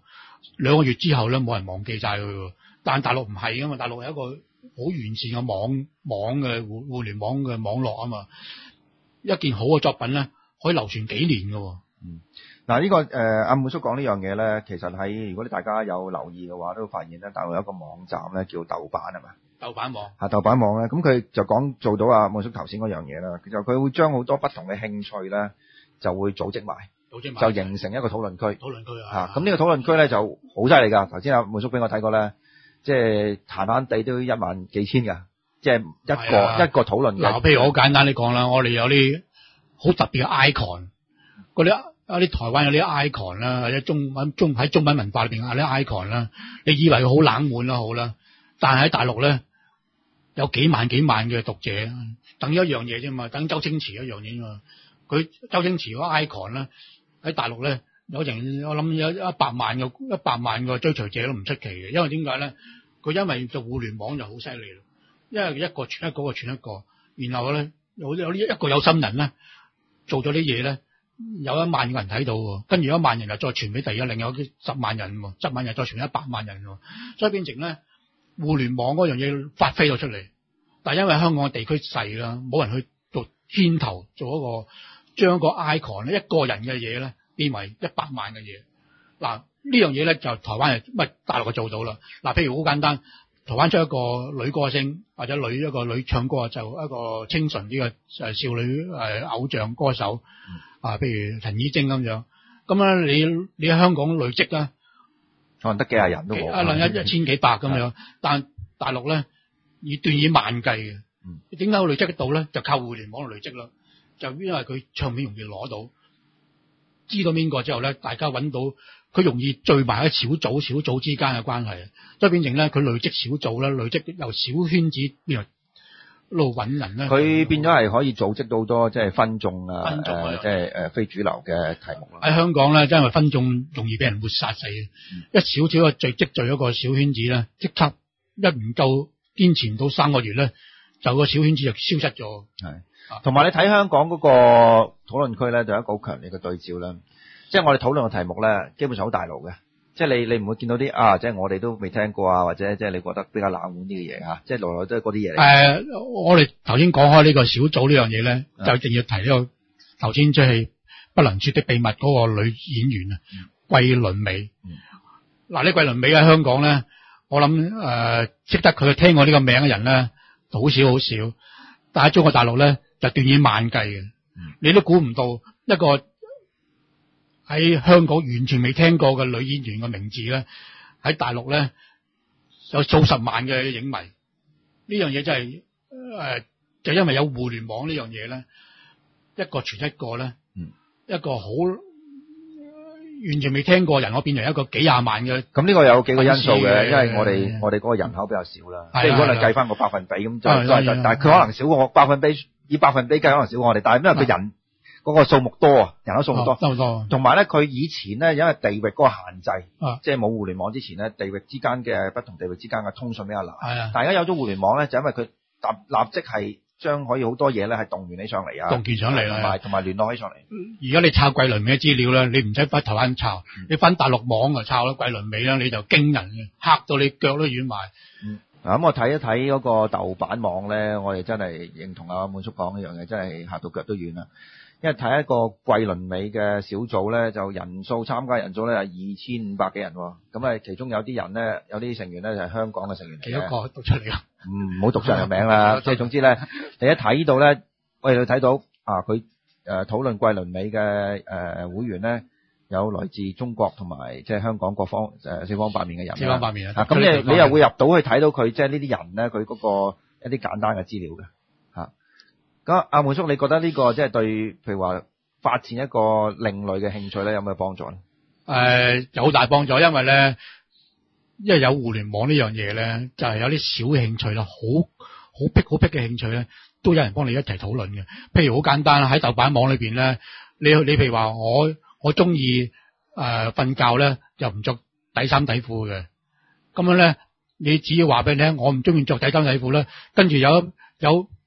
兩個月之後咧，冇人忘記晒佢。但大陸唔係噶嘛，大陸係一個好完善嘅網網嘅互互聯網嘅網絡啊嘛，一件好嘅作品咧可以流傳幾年噶。 嗯，嗱、這個呃、呢個誒阿滿叔講呢樣嘢咧，其實喺如果大家有留意嘅話，都會發現咧，大陸有一個網站咧叫豆瓣係嘛？ 豆瓣網啊，豆瓣網咧，咁佢就講做到阿滿叔頭先嗰樣嘢啦，就佢會將好多不同嘅興趣咧，就會組織埋，組織埋就形成一個討論區。討論區啊，咁呢個討論區咧就好犀利㗎。頭先阿滿叔俾我睇過咧，即係閒閒地都一萬幾千㗎，即係一個、啊、一個討論。嗱， 譬如好簡單你講啦，我哋有啲好特別嘅 icon， 嗰啲有啲台灣有啲 icon 啦，或者中文中喺中文文化裏邊有啲 icon 啦，你以為佢好冷門啦好啦，但係喺大陸咧有幾萬幾萬嘅讀者，等一樣嘢啫嘛，等周星馳一樣嘢啫嘛。佢周星馳嗰 icon 咧喺大陸咧有成我諗有一百萬個一百萬個追隨者都唔出奇嘅，因為點解咧？佢因為做互聯網就好犀利咯，因為一個傳一個，一個傳一個，然後咧有有呢一個有心人咧做咗啲嘢咧，有一萬個人睇到喎，跟住一萬人又再傳俾第二，另有啲十萬人喎，十萬人再傳一百萬人喎，所以變成咧互聯網嗰樣嘢發揮咗出嚟。但係因為香港嘅地區細啦，冇人去做牽頭做一個將個 icon 咧一個人嘅嘢咧變為一百萬嘅嘢。嗱呢樣嘢咧就台灣係唔係大陸就做到啦。嗱譬如好簡單，台灣出一個女歌星或者女一個女唱歌就一個清純啲嘅誒少女誒偶像歌手啊，譬如陳綺貞咁樣。咁咧你你喺香港累積咧， 可能得幾廿人都冇， 可能一一千幾百咁樣。但大陸咧以斷以萬計嘅，點解會累積得到咧？就靠互聯網嚟累積咯。就因為佢唱片容易攞到，知道邊個之後咧，大家揾到佢容易聚埋喺小組小組之間嘅關係，所以變成咧佢累積小組咧，累積由小圈子變嚟一路揾人咧。佢變咗係可以組織到好多即係分眾啊，分眾啊呃、即係誒非主流嘅題目啦。 喺香港咧，因為分眾容易俾人抹殺死嘅、嗯，一少少嘅聚積聚一個小圈子咧，即刻一唔夠堅持唔到三個月咧，就個小圈子就消失咗。 係。同埋你睇香港嗰個討論區咧，就有一個好強烈嘅對照啦。即係我哋討論嘅題目咧，基本上好大路嘅。即係你你唔會見到啲啊，即係我哋都未聽過啊，或者即係你覺得比較冷門啲嘅嘢嚇。即係來來都係嗰啲嘢嚟。誒、 呃，我哋頭先講開呢個小組呢樣嘢咧，就一定要提呢、這個頭先即係不能説的秘密嗰個女演員啊，桂綸鎂。嗱、嗯，呢桂綸鎂喺香港咧，我諗誒識得佢聽過呢個名嘅人咧，好少好少。但喺中國大陸咧，就斷以萬計嘅、嗯，你都估唔到一個喺香港完全未聽過嘅女演員嘅名字咧，喺大陸咧有數十萬嘅影迷。呢樣嘢真係誒、呃，就因為有互聯網呢樣嘢咧，一個傳一個咧、嗯，一個好完全未聽過人，我變成一個幾廿萬嘅。咁呢個有幾個因素嘅，因為我哋我哋嗰個人口比較少啦。即係如果你計翻個百分比咁，就係但係佢可能少過我百分比，以百分比計可能少過我哋，但係因為佢人嗰個數目多啊，人口數目多，多多。同埋咧，佢以前咧因為地域嗰個限制，啊、即係冇互聯網之前咧，地域之間嘅不同地域之間嘅通訊比較難。係啊。但係而家有咗互聯網咧，就因為佢立立即係。將可以好多嘢咧，係動員起上嚟啊！動員上嚟啦，同埋同埋聯絡起上嚟。而家你抄桂綸鎂嘅資料咧，你唔使翻台灣抄，嗯、你翻大陸網就抄啦。桂綸鎂啦，你就驚人嘅，嚇到你腳都軟埋。嗯，嗱咁我睇一睇嗰個豆瓣網咧，我哋真係認同阿滿叔講一樣嘢，真係嚇到腳都軟啦。因為睇一個桂綸鎂嘅小組咧，就人數參加人數咧係二千五百幾人，咁啊其中有啲人咧，有啲成員咧就係香港嘅成員嚟嘅。幾多個讀出嚟啊？唔好讀出人嘅名啦，即係總之咧，你一睇到咧，我哋睇到啊，佢誒討論桂綸鎂嘅誒會員咧，有來自中國同埋即係香港各方誒四方八面嘅人。四方八面啊！咁你你又會入到去睇到佢即係呢啲人咧，佢嗰個一啲簡單嘅資料嘅嚇。咁阿滿叔，你覺得呢個即係對譬如話發展一個另類嘅興趣咧，有咩幫助咧？誒，有好大幫助，因為咧。因為有互聯網呢樣嘢咧，就係、是、有啲小興趣啦，好好逼好逼嘅興趣咧，都有人幫你一齊討論嘅。譬如好簡單啦，喺豆瓣網裏邊咧，你你譬如話我我中意誒瞓覺咧，又唔着底衫底褲嘅，咁樣咧，你只要話俾你聽，我唔中意着底衫底褲咧，跟住有有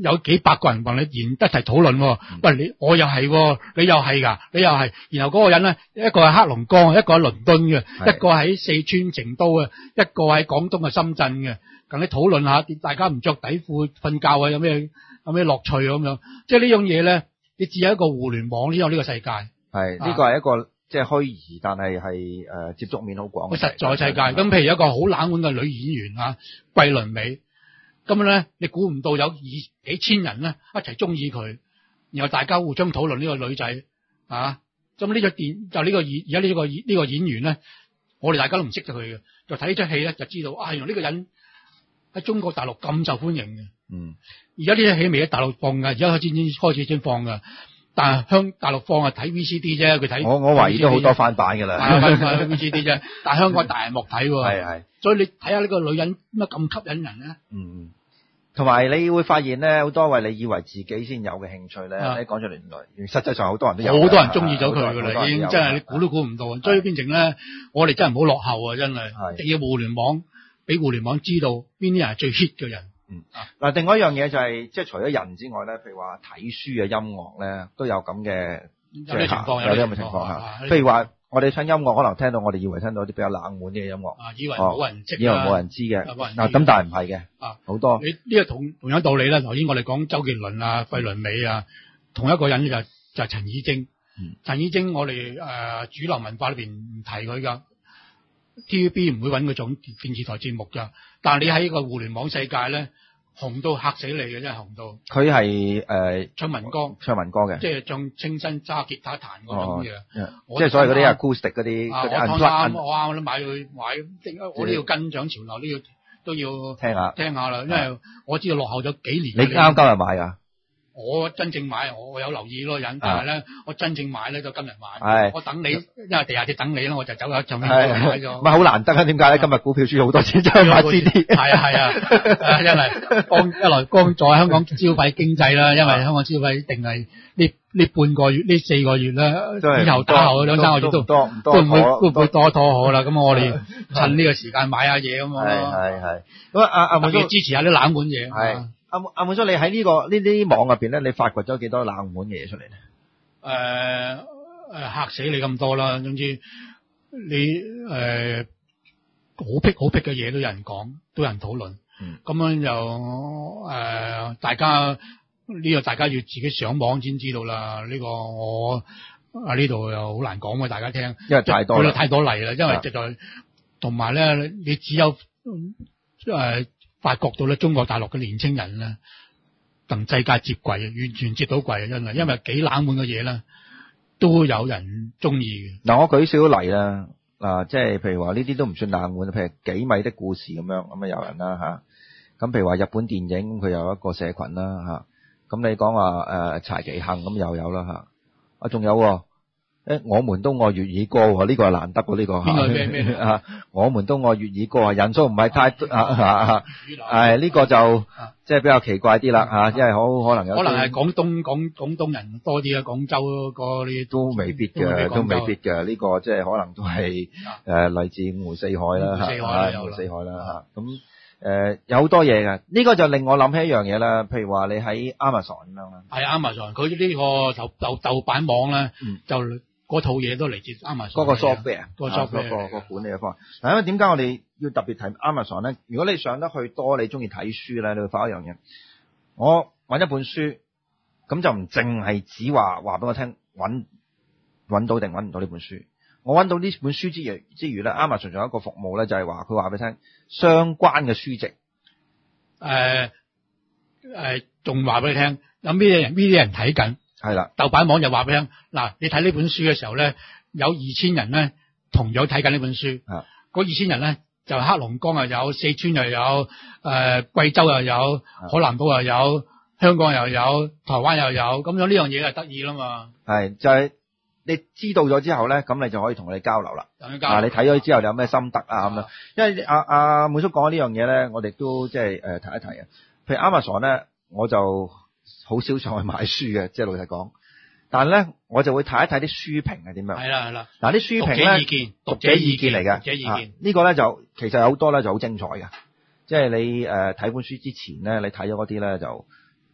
有幾百個人同你然一齊討論，嗯、喂你我又係，你又係㗎，你又係，然後嗰個人咧一個係黑龍江，一個喺倫敦嘅，一個喺四川成都嘅，一個喺廣東嘅深圳嘅，咁你討論下，大家唔着底褲瞓覺啊，有咩有咩樂趣咁樣，即係呢樣嘢咧，你只有一個互聯網呢個呢個世界，係呢、呢個係一個即係虛擬，但係係誒接觸面好廣嘅實在世界。咁譬如一個好冷門嘅女演員啊，桂綸鎂。咁咧，你估唔到有二幾千人咧一齊中意佢，然後大家互相討論呢個女仔啊。咁呢個電就呢個演而家呢個呢個演員咧，我哋大家都唔識得佢嘅，就睇呢出戲咧就知道啊，原來呢個人喺中國大陸咁受歡迎嘅。嗯，而家呢出戲未喺大陸放㗎，而家開始先開始先放㗎。但係香大陸放啊睇 V C D 啫，佢睇我我懷疑都好多翻版㗎啦， 睇 V C D 啫。但係香港大銀幕睇喎， 係係。所以你睇下呢個女人乜咁吸引人咧？ 嗯。同埋你會發現咧，好多為你以為自己先有嘅興趣咧，你講出嚟原來實際上好多人都有， 好多人中意咗佢噶啦，已經真係你估都估唔到。所以變成咧，我哋真係唔好落後啊！真係，一定要互聯網俾互聯網知道邊啲人係最 hit 嘅人。 嗯，嗱，另外一樣嘢就係、是，即係除咗人之外咧，譬如話睇書嘅音樂咧，都有咁嘅有啲情況， 有啲咁嘅情況嚇。譬如話，我哋聽音樂可能聽到我哋以為聽到啲比較冷門啲嘅音樂， 啊，以為冇人知， 以為冇人知嘅，嗱咁但係唔係嘅，啊好多。 你呢個同同樣道理啦。頭先我哋講周杰倫啊、桂綸鎂啊，同一個人就就係陳綺貞。嗯、陳綺貞我哋誒、呃、主流文化裏邊唔提佢噶 ，T V B 唔會揾佢做電視台節目噶。但係你喺個互聯網世界咧，紅到嚇死你嘅，真係紅到。佢係誒唱民歌， 唱民歌嘅， 即係唱清新揸吉他彈嗰種嘢。 即係所謂嗰啲 acoustic 嗰啲。 我啱我啱我都買去買，我都要跟上潮流，都要都要聽下聽下啦。因為我知道落後咗幾年。 你啱今日買㗎？ 我真正買，我有留意嗰個人，但係咧，我真正買咧就今日買。我等你，因為地下鐵等你啦，我就走咗就呢個買咗。 唔係好難得啊？點解咧？今日股票輸好多錢，真係買 C D。 係啊係啊，因為幫一來幫助香港消費經濟啦，因為香港消費定係呢呢半個月呢四個月啦，以後打後兩三個月都多唔多， 會唔會會唔會多拖可啦？咁我哋趁呢個時間買下嘢咁啊。 係係係。咁啊阿阿特別支持下啲冷門嘢。 係。阿阿滿叔，你喺呢、這個呢啲網入邊咧，你發掘咗幾多冷門嘅嘢出嚟咧？ 誒誒嚇死你咁多啦！總之你誒好僻好僻嘅嘢都有人講，都有人討論。嗯，咁樣就誒、呃、大家呢、這個大家要自己上網先知道啦。呢、這個我啊呢度又好難講嘅，大家聽， 因為太多啦， 太多例啦。因為實在同埋咧，你只有誒。呃發覺到咧，中國大陸嘅年青人咧，同世界接軌，完全接到軌，真係，因為幾冷門嘅嘢咧，都有人中意嘅。 嗱，我舉少少例啦，嗱，即係譬如話呢啲都唔算冷門，譬如幾米的故事咁樣，咁啊有人啦吓，咁譬如話日本電影，佢有一個社群啦吓，咁你講話誒柴崎幸咁又有啦吓，啊仲有。誒，我們都愛粵語歌喎，呢個係難得喎，呢個邊個咩咩啊？我們都愛粵語歌啊，人數唔係太多啊啊，係呢個就即係比較奇怪啲啦吓，因為好可能有可能係廣東廣廣東人多啲啊，廣州嗰啲都未必嘅，都未必嘅，呢個即係可能都係誒嚟自五湖四海啦吓，五湖四海啦吓，咁誒有好多嘢嘅，呢個就令我諗起一樣嘢啦，譬如話你喺 Amazon 咁樣啦， 係 Amazon，佢呢個豆豆豆瓣網咧就。嗰套嘢都嚟自 Amazon 嗰個 software， 嗰個 software 嗰個管理嘅方法。嗱，因為點解我哋要特別提 Amazon 咧？如果你上得去多，你中意睇書咧，你會發一樣嘢。我揾一本書，咁就唔淨係只話話俾我聽揾揾到定揾唔到呢本書。我揾到呢本書之餘之餘咧 ，Amazon 仲有一個服務咧，就係話佢話俾你聽相關嘅書籍。誒誒，仲話俾你聽有咩人邊啲人睇緊。 係啦， 豆瓣網就話俾你聽，嗱，你睇呢本書嘅時候咧，有二千人咧同樣睇緊呢本書，嗰二千人咧就黑龍江又有，四川又有，誒、呃、貴州又有，海南島又有，香港又有，台灣又有，咁樣呢樣嘢係得意啦嘛。係就係、是、你知道咗之後咧，咁你就可以同佢哋交流啦。嗱、啊，你睇咗之後你有咩心得啊咁樣？因為阿阿滿叔講呢樣嘢咧，我哋都即係誒提一提啊。譬如 Amazon 咧，我就好少上去買書嘅，即係老實講。但係咧，我就會睇一睇啲書評係點樣。 係啦係啦。 嗱，啲書評咧， 讀者意見， 讀者意見嚟嘅。 讀者意見。啊這個、 呢個咧就其實有好多咧就好精彩嘅。即係你誒睇、呃、本書之前咧，你睇咗嗰啲咧就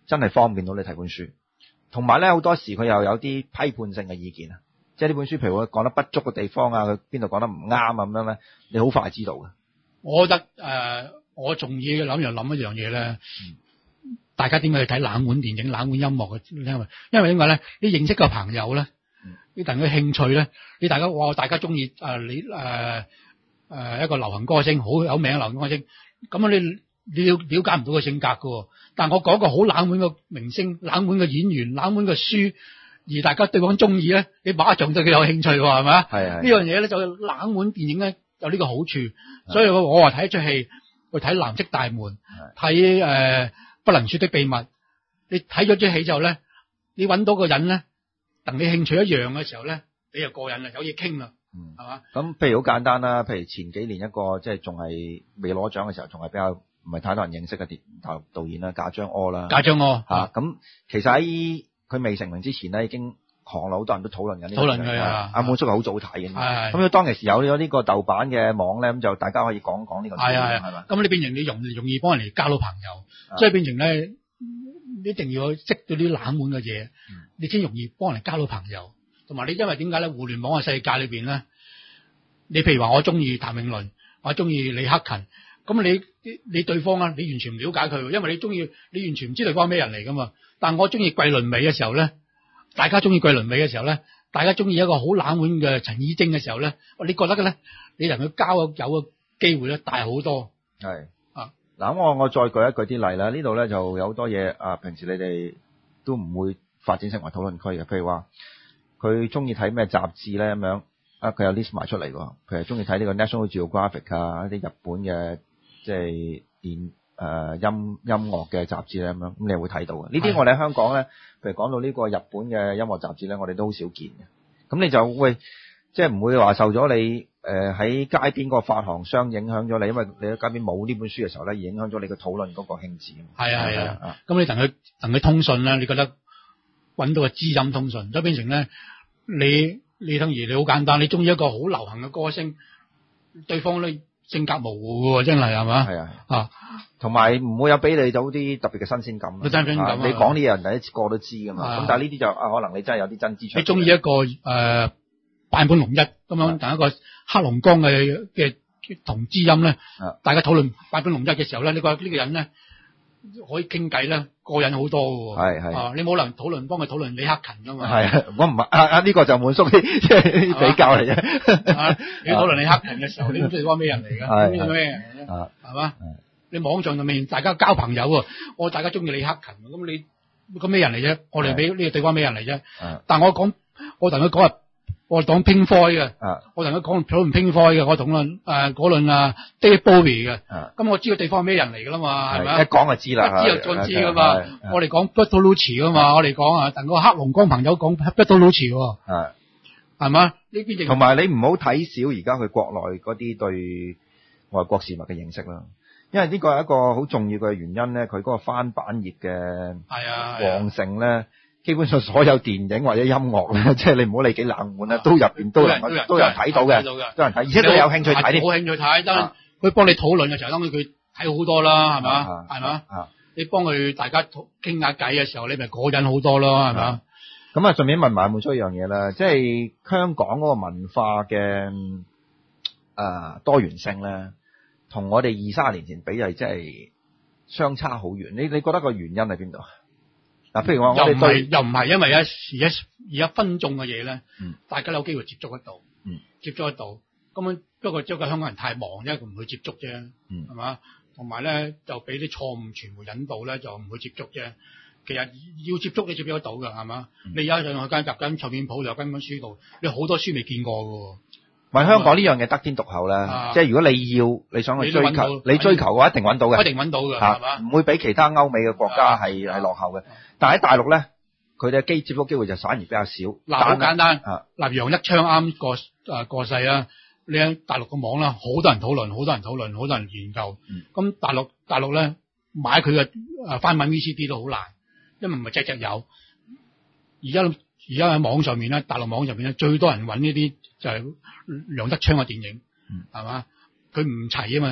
真係方便到你睇本書。同埋咧，好多時佢又有啲批判性嘅意見啊，即係呢本書譬如佢講得不足嘅地方啊，佢邊度講得唔啱啊咁樣咧，你好快知道嘅。我覺得誒、呃，我仲要諗又諗一樣嘢咧。嗯，大家點解去睇冷門電影、冷門音樂嘅？因為因為點解咧？你認識個朋友咧，你大家興趣咧，你大家哇，大家中意誒你誒誒、呃呃、一個流行歌星，好有名嘅流行歌星，咁你你了了解唔到個性格喎。但我講個好冷門嘅明星、冷門嘅演員、冷門嘅書，而大家對方中意咧，你馬上對佢有興趣喎，係咪啊？係係。呢樣嘢咧就冷門電影咧有呢個好處，所以我我話睇一出戲去睇藍色大門，睇誒、呃、不能說的秘密，你睇咗出戲之後咧，你揾到個人咧，同你興趣一樣嘅時候咧，你就過癮啦，有嘢傾啦，係、嗯、嘛？咁譬如好簡單啦，譬如前幾年一個即係仲係未攞獎嘅時候，仲係比較唔係太多人認識嘅電導導演啦，賈樟柯啦，賈樟柯嚇。咁、啊、其實喺佢未成名之前咧，已經行啦，好多人都討論緊呢個。討論佢啊！阿滿叔係好早睇嘅。係。咁佢當其時有咗呢個豆瓣嘅網咧，咁就大家可以講講呢個。係係係嘛。咁你變成你容容易幫人哋交到朋友，所以變成咧，你一定要識到啲冷門嘅嘢，你先容易幫人哋交到朋友。同埋你因為點解咧？互聯網嘅世界裏邊咧，你譬如話我中意譚詠麟，我中意李克勤。咁你你對方啊，你完全唔了解佢，因為你中意，你完全唔知對方咩人嚟噶嘛。但我中意桂綸鎂嘅時候咧，大家中意桂綸鎂嘅時候咧，大家中意一個好冷門嘅陳綺貞嘅時候咧，你覺得嘅咧，你同佢交有個機會咧大好多。係啊，嗱，我我再舉一舉啲例啦。呢度咧就有好多嘢啊，平時你哋都唔會發展成為討論區嘅。譬如話佢中意睇咩雜誌咧咁樣啊，佢有 list 埋出嚟喎。佢係中意睇呢個 National Geographic 啊，一啲日本嘅。即係電誒音音樂嘅雜誌咧咁樣，咁你會睇到嘅。呢啲我哋喺香港咧，譬如講到呢個日本嘅音樂雜誌咧，我哋都好少見嘅。咁你就會即係唔會話受咗你誒喺街邊個發行商影響咗你，因為你喺街邊冇呢本書嘅時候咧，影響咗你嘅討論嗰個興致。係啊係啊，咁你同佢同佢通訊咧，你覺得揾到個知音通訊，就變成咧你你等於你好簡單，你中意一個好流行嘅歌星，對方咧。性格模糊喎，真係係嘛？係啊，啊，同埋唔會有俾你到啲特別嘅新鮮感。新鮮感，你講啲嘢人第一個都知㗎嘛。咁但係呢啲就啊，可能你真係有啲真知出。你中意一個誒坂本龍一咁樣，同一個黑龍江嘅嘅同知音咧，大家討論坂本龍一嘅時候咧，你覺得呢個人咧可以傾偈咧，過癮好多喎。係係啊，你冇能討論幫佢討論李克勤㗎嘛？係啊，我唔係啊啊呢個就滿叔啲即係比較嚟嘅。你討論李克勤嘅時候，你唔知對方咩人嚟㗎？係咩人嚟咧？係嘛？你網上上面大家交朋友喎，我大家中意李克勤，咁你咁咩人嚟啫？我哋俾呢個對方咩人嚟啫？但我講，我同佢講啊。我講 Pink Floyd 嘅，我同佢講討論 Pink Floyd 嘅，我同論誒討論啊 David Bowie 嘅，咁我知道對方係咩人嚟噶啦嘛，係咪？一講就知啦，一知就再知噶嘛。我哋講 Bertolucci 噶嘛，我哋講啊，同個黑龍江朋友講 Bertolucci 喎，係係嘛？呢邊同埋你唔好睇少而家佢國內嗰啲對外國事物嘅認識啦，因為呢個係一個好重要嘅原因咧，佢嗰個翻版業嘅旺盛咧。基本上所有電影或者音樂咧，即係你唔好理幾冷門咧，都入邊都有人都有人睇到嘅，都有人睇，而且都有興趣睇啲。冇興趣睇，當然佢幫你討論嘅時候，當然佢睇好多啦，係嘛？係嘛？你幫佢大家傾下偈嘅時候，你咪過癮好多咯，係嘛？咁啊，順便問埋滿叔一樣嘢啦，即係香港嗰個文化嘅誒、呃、多元性咧，同我哋二三十年前比係真係相差好遠。你你覺得個原因喺邊度？嗱，譬如話我哋對又唔係，因為而家而家而家分眾嘅嘢咧，大家有機會接觸得到，嗯、接觸得到。咁樣不過即係香港人太忙啫，佢唔去接觸啫，係、嗯、嘛？同埋咧就俾啲錯誤傳媒引導咧，就唔去接觸啫。其實要接觸你接觸得到㗎，係嘛、嗯？你而家上去間雜間唱片鋪又跟本書度，你好多書未見過㗎。咪香港呢樣嘢得天獨厚啦、啊，即係如果你要你想去追求，你，你追求嘅話一定揾到嘅，一定揾到嘅，係嘛？唔會比其他歐美嘅國家係係落後嘅。但係喺大陸咧，佢哋嘅機接觸機會就反而比較少。嗱，好簡單，嗱，楊一昌啱過誒過世啦，你喺大陸個網啦，好多人討論，好多人討論，好多人研究。咁、嗯、大陸大陸咧買佢嘅誒翻版 V C D 都好難，因為唔係隻隻有。而家而家喺網上面咧，大陸網上面咧最多人揾呢啲就係楊德昌嘅電影，係、嗯、嘛？佢唔齊啊嘛。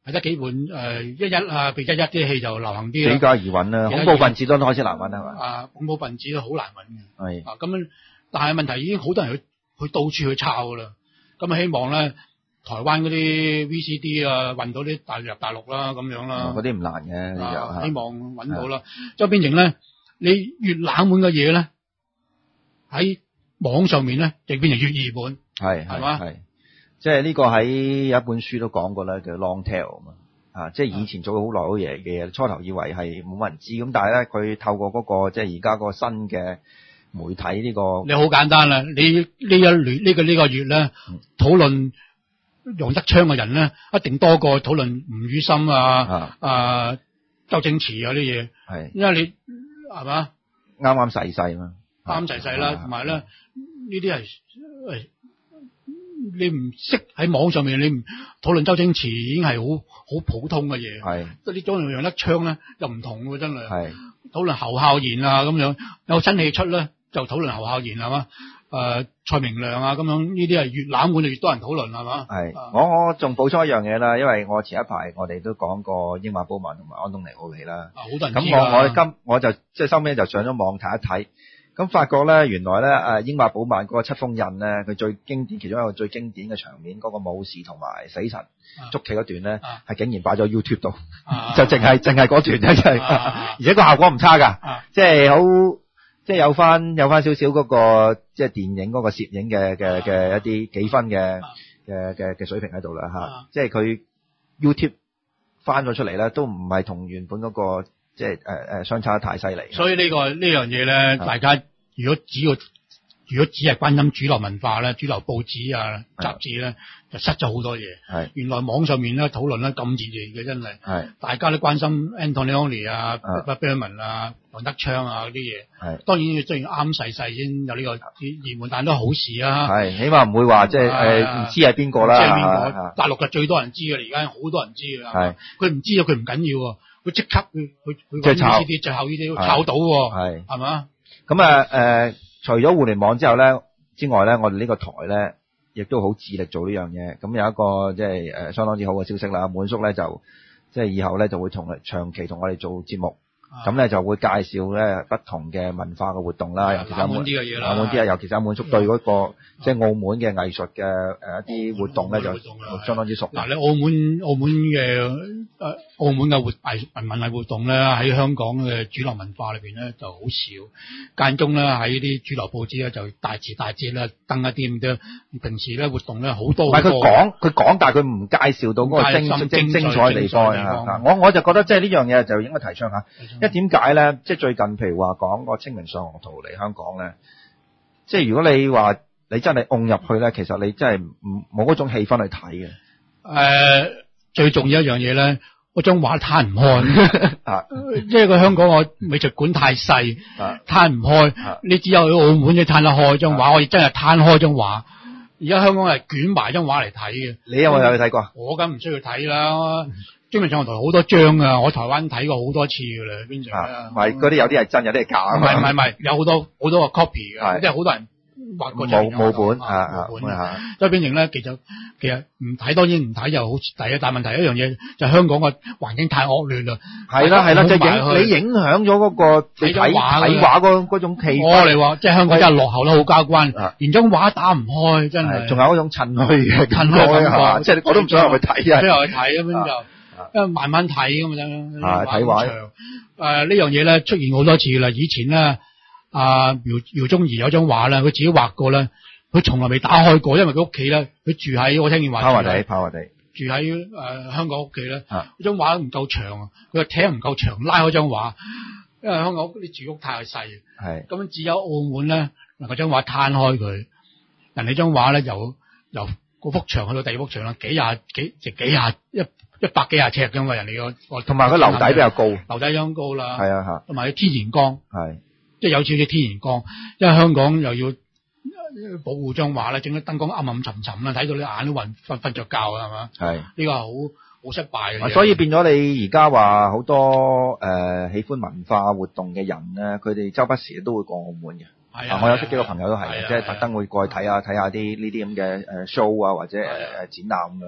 係得幾本誒一一啊，譬如一一啲戲就流行啲啦， 比較易揾啦。恐怖分子都開始難揾係嘛？ 啊，恐怖分子都好難揾嘅。 係啊，咁樣，但係問題已經好多人去去到處去抄㗎啦。咁啊，希望咧台灣嗰啲 V C D 啊運到啲大入大陸啦，咁樣啦。 嗰啲唔難嘅， 啊，希望揾到啦。即係變成咧，你越冷門嘅嘢咧，喺網上面咧，就變成越熱門。 係係嘛？ 係。即係呢個喺有一本書都講過啦，叫 long tail 嘛，啊，即係以前做咗好耐好嘢嘅嘢，初頭以為係冇乜人知，咁但係咧佢透過嗰、嗰個即係而家個新嘅媒體呢、呢個， 你好簡單啦，你呢一年呢、呢個呢、呢個月咧討論楊德昌嘅人咧，一定多過討論吳宇森啊啊，啊周星馳啊啲嘢，係，因為你係嘛啱啱逝世嘛， 啱啱逝世啦，同埋咧呢啲係誒。你唔識喺網上面，你唔討論周星馳已經係好好普通嘅嘢。係，即係你講楊德昌咧又唔同喎，真係。係討論侯孝賢啊咁樣，有新戲出咧就討論侯孝賢係嘛？誒、呃、蔡明亮啊咁樣呢啲係越冷門就越多人討論係嘛？係、啊。我我仲補充一樣嘢啦，因為我前一排我哋都講過英瑪褒曼同埋安東尼奧利啦。啊，好多人知㗎。咁我我今我就即係收尾就上咗網睇一睇。咁發覺咧，原來咧，誒英瑪褒曼嗰個七封印咧，佢最經典其中一個最經典嘅場面，嗰、那個武士同埋死神捉棋嗰段咧，係、啊、竟然擺咗 YouTube 度、啊，就淨係淨係嗰段啫，係、啊，而且個效果唔差㗎、啊，即係好，即係有翻有翻少少嗰個即係電影嗰個攝影嘅嘅嘅一啲幾分嘅嘅嘅嘅水平喺度啦嚇，即係佢 YouTube 翻咗出嚟咧，都唔係同原本嗰、那個即係誒誒相差得太犀利。所以、這個這個、呢個呢樣嘢咧，大家。如果只要如果只係關心主流文化咧，主流報紙啊、雜誌咧，就失咗好多嘢。係原來網上面咧討論咧咁熱烈嘅，真係。係大家都關心 Antonioni 啊、Bergman 啊、楊德昌啊嗰啲嘢。係當然雖然啱細細先有呢個熱門，但都係好事啊。係起碼唔會話即係誒唔知係邊個啦。唔知係邊個？大陸就最多人知嘅，而家好多人知嘅。係佢唔知咗佢唔緊要，佢即刻去去去揾呢啲最後呢啲炒到喎。係係嘛？咁啊，誒、呃，除咗互聯網之後咧之外咧，我哋呢個台咧，亦都好致力做呢樣嘢。咁有一個即係誒相當之好嘅消息啦，滿叔咧就即係以後咧就會同長期同我哋做節目。咁咧就會介紹咧不同嘅文化嘅活動啦，尤其是冷門啲嘅嘢啦，冷門啲啊，尤其是阿滿叔對嗰個即係澳門嘅藝術嘅誒一啲活動咧就相當之熟。嗱，你澳門澳門嘅誒澳門嘅活藝文文藝活動咧喺香港嘅主流文化裏邊咧就好少，間中咧喺啲主流報紙咧就大字大節啦登一啲咁多，平時咧活動咧好多。唔係佢講佢講，但係佢唔介紹到嗰個精精精彩地方啊！我我就覺得即係呢樣嘢就應該提倡下。因為點解咧？即係最近，譬如話講個清明上河圖嚟香港咧，即係如果你話你真係按入去咧，其實你真係唔冇嗰種氣氛去睇嘅。誒、呃，最重要一樣嘢咧，嗰張畫攤唔開啊！即係個香港個美術館太細，攤唔開。你只有去澳門先攤得開張畫，我亦真係攤開張畫。而家香港係捲埋張畫嚟睇嘅。你有冇有去睇過？我梗唔需要睇啦。清明上河圖好多張啊！我台灣睇過好多次噶啦，邊張啊？唔係嗰啲有啲係真，有啲係假。唔係唔係唔係，有好多好多個 copy 嘅，即係好多人畫過。冇冇本啊啊！冇本啊！所以變成咧，其實其實唔睇當然唔睇就好第一，但問題一樣嘢就係香港嘅環境太惡劣啦。係啦係啦，就影你影響咗嗰個睇畫睇畫嗰嗰種氣氛。我嚟話，即係香港真係落後得好交關，連張畫打唔開，真係。仲有嗰種趁虛嘅趁虛嘅感覺，即係我都唔想入去睇啊！想入去睇咁樣就。因為慢慢睇咁嘛，真係睇畫。誒、呃、呢樣嘢咧出現好多次啦。以前咧，阿姚姚宗儀有張畫咧，佢自己畫過咧，佢從來未打開過，因為佢屋企咧，佢住喺我聽見話。跑馬地，跑馬地。住喺誒、呃、香港屋企咧，張畫唔夠長，佢個艇唔夠長，拉開張畫，因為香港啲住屋太細。係。咁只有澳門咧，嗱嗰張畫攤開佢，人哋張畫咧由由嗰幅牆去到第二幅牆啦，幾廿幾直幾廿一。一百幾廿尺㗎嘛，人哋個同埋佢樓底比較高，樓底相高啦，係啊嚇，同埋天然光，係即係有少少天然光，因為香港又要保護張畫啦，整啲燈光暗暗沉沉啦，睇到你眼都暈瞓瞓著覺啊，係嘛？係呢個係好好失敗嘅。所以變咗你而家話好多誒、呃、喜歡文化活動嘅人咧，佢哋周不時都會過澳門嘅。係啊，我有識幾個朋友都係，即係特登會過去睇下睇下啲呢啲咁嘅誒 show 啊，或者誒誒展覽咁樣嘅嚇。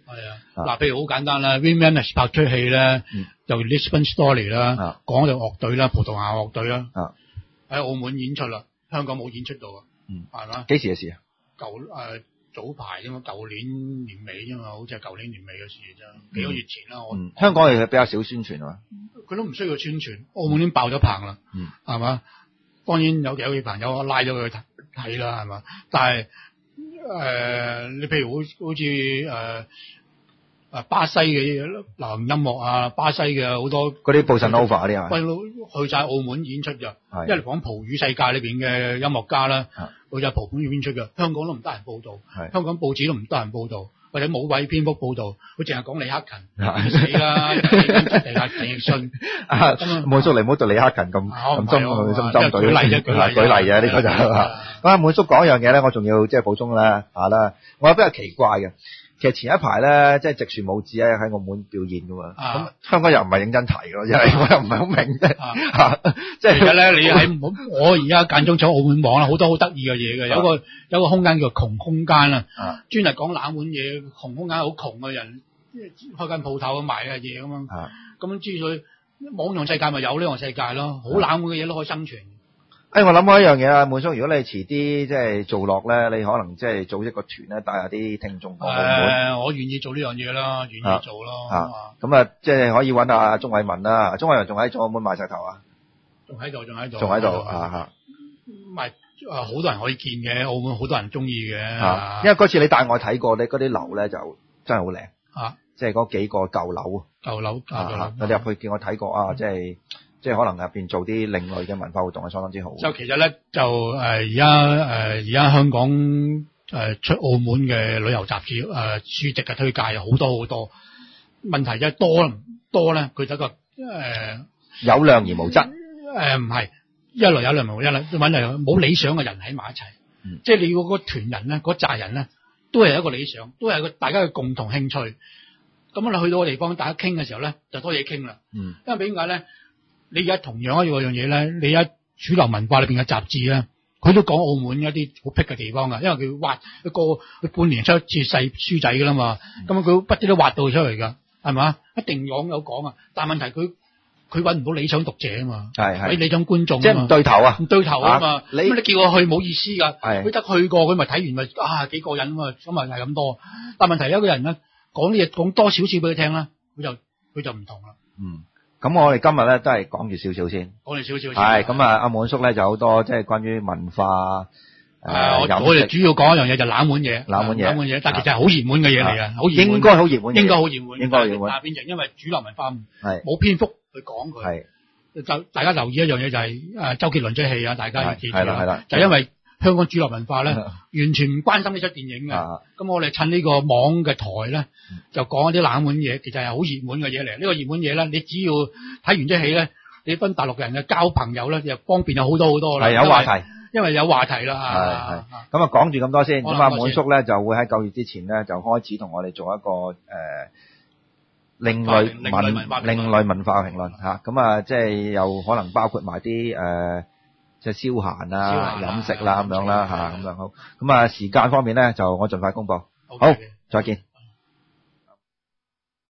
係啊，嗱，譬如好簡單啦 ，Wim Wenders 拍出戲咧，就 Lisbon Story 啦，講就樂隊啦，葡萄牙樂隊啦，喺澳門演出啦，香港冇演出到啊，係嘛？ 幾時嘅事啊？ 舊誒早排啫嘛，舊年年尾啫嘛，好似係舊年年尾嘅事啫，幾個月前啦。我香港係比較少宣傳啊， 佢都唔需要宣傳，澳門已經爆咗棚啦，係嘛？當然有幾位朋友拉咗佢去睇啦，係嘛？但係誒，你譬如好好似誒。啊，巴西嘅流行音樂啊，巴西嘅好多嗰啲布什諾瓦嗰啲啊， 去晒澳門演出嘅，一嚟講葡語世界裏邊嘅音樂家啦，去晒葡語演出嘅，香港都唔得人報導，香港報紙都唔得人報導，或者冇位篇幅報導，佢淨係講李克勤，死啦，地下陳奕迅， 滿叔你唔好對李克勤咁咁針針針對，舉例啫，舉例舉例啊，呢個就啊，滿叔講一樣嘢咧，我仲要即係補充啦嚇啦，我有比較奇怪嘅。其實前一排咧，即係直樹母子咧喺澳門表演噶嘛，咁、啊、香港又唔係認真提咯，因為我又唔係好明啫。即係其實咧，你喺我而家間中走澳門網啦，好多好得意嘅嘢嘅，有個有個空間叫窮空間啊，專係講冷門嘢，窮空間好窮嘅人開間鋪頭賣嘅嘢咁樣，咁之所以網上世界咪有呢個世界咯，好冷門嘅嘢都可以生存。誒，我諗開一樣嘢啊，滿叔，如果你遲啲即係做落咧，你可能即係組織個團咧，帶下啲聽眾過澳門。誒，我願意做呢樣嘢啦，願意做咯。嚇，咁啊，即係可以揾下鍾偉文啦。鍾偉文仲喺澳門賣石頭啊？仲喺度，仲喺度。仲喺度啊嚇！唔係啊，好多人可以見嘅，澳門好多人中意嘅。嚇，因為嗰次你帶我睇過咧，嗰啲樓咧就真係好靚。嚇，即係嗰幾個舊樓。舊樓，舊樓。你入去見我睇過啊，即係。即係可能入邊做啲另類嘅文化活動係相當之好。就其實咧，就誒而家誒而家香港誒、呃、出澳門嘅旅遊雜誌誒、呃、書籍嘅推介有好多好多。問題即係多唔多咧？佢就一個誒、呃、有量而無質。誒唔係一來有量無一來，揾嚟冇理想嘅人喺埋一齊。嗯、即係你要嗰個團人咧，嗰扎人咧，都係一個理想，都係一個大家嘅共同興趣。咁你去到個地方，大家傾嘅時候咧，就多嘢傾啦。嗯，因為點解咧？你而家同樣一樣嘢咧，你而家主流文化裏邊嘅雜誌咧，佢都講澳門一啲好僻嘅地方噶，因為佢挖佢個佢半年出一次細書仔噶啦嘛，咁佢、嗯、不知都挖到出嚟噶，係嘛？一定有有講啊，但係問題佢佢揾唔到理想讀者啊嘛，係係理想觀眾啊嘛，即係唔對頭啊，唔對頭啊嘛，咁你，你叫我去冇意思噶，佢得去過佢咪睇完咪啊幾過癮啊嘛，咁咪係咁多，但係問題一個人咧講啲嘢講多少少俾佢聽啦，佢就佢就唔同啦，嗯。咁我哋今日咧都係講住少少先，講住少少先。係咁啊，阿滿叔咧就好多即係關於文化誒、呃，我哋主要講一樣嘢就冷門嘢，冷門嘢，冷門嘢，但其實係好熱門嘅嘢嚟嘅，好熱門，應該好熱門，應該好熱門，應該熱門。但係變成因為主流文化係冇篇幅去講佢，係就大家留意一樣嘢就係誒周杰倫出戲啊，大家要記住，係啦係啦，就因為香港主流文化咧完全唔關心呢出電影嘅，咁我哋趁呢個網嘅台咧就講一啲冷門嘢，其實係好熱門嘅嘢嚟。呢個熱門嘢咧，你只要睇完出戲咧，你分大陸嘅人嘅交朋友咧，就方便有好多好多啦。係有話題，因為有話題啦。係係。咁啊，講住咁多先。咁啊，滿叔咧就會喺九月之前咧就開始同我哋做一個誒另類文另類文化評論嚇。咁啊，即係有可能包括埋啲誒。即係消閒啊、飲食啦咁樣啦嚇，咁樣好。咁啊，時間方面咧就我盡快公佈。好，再見。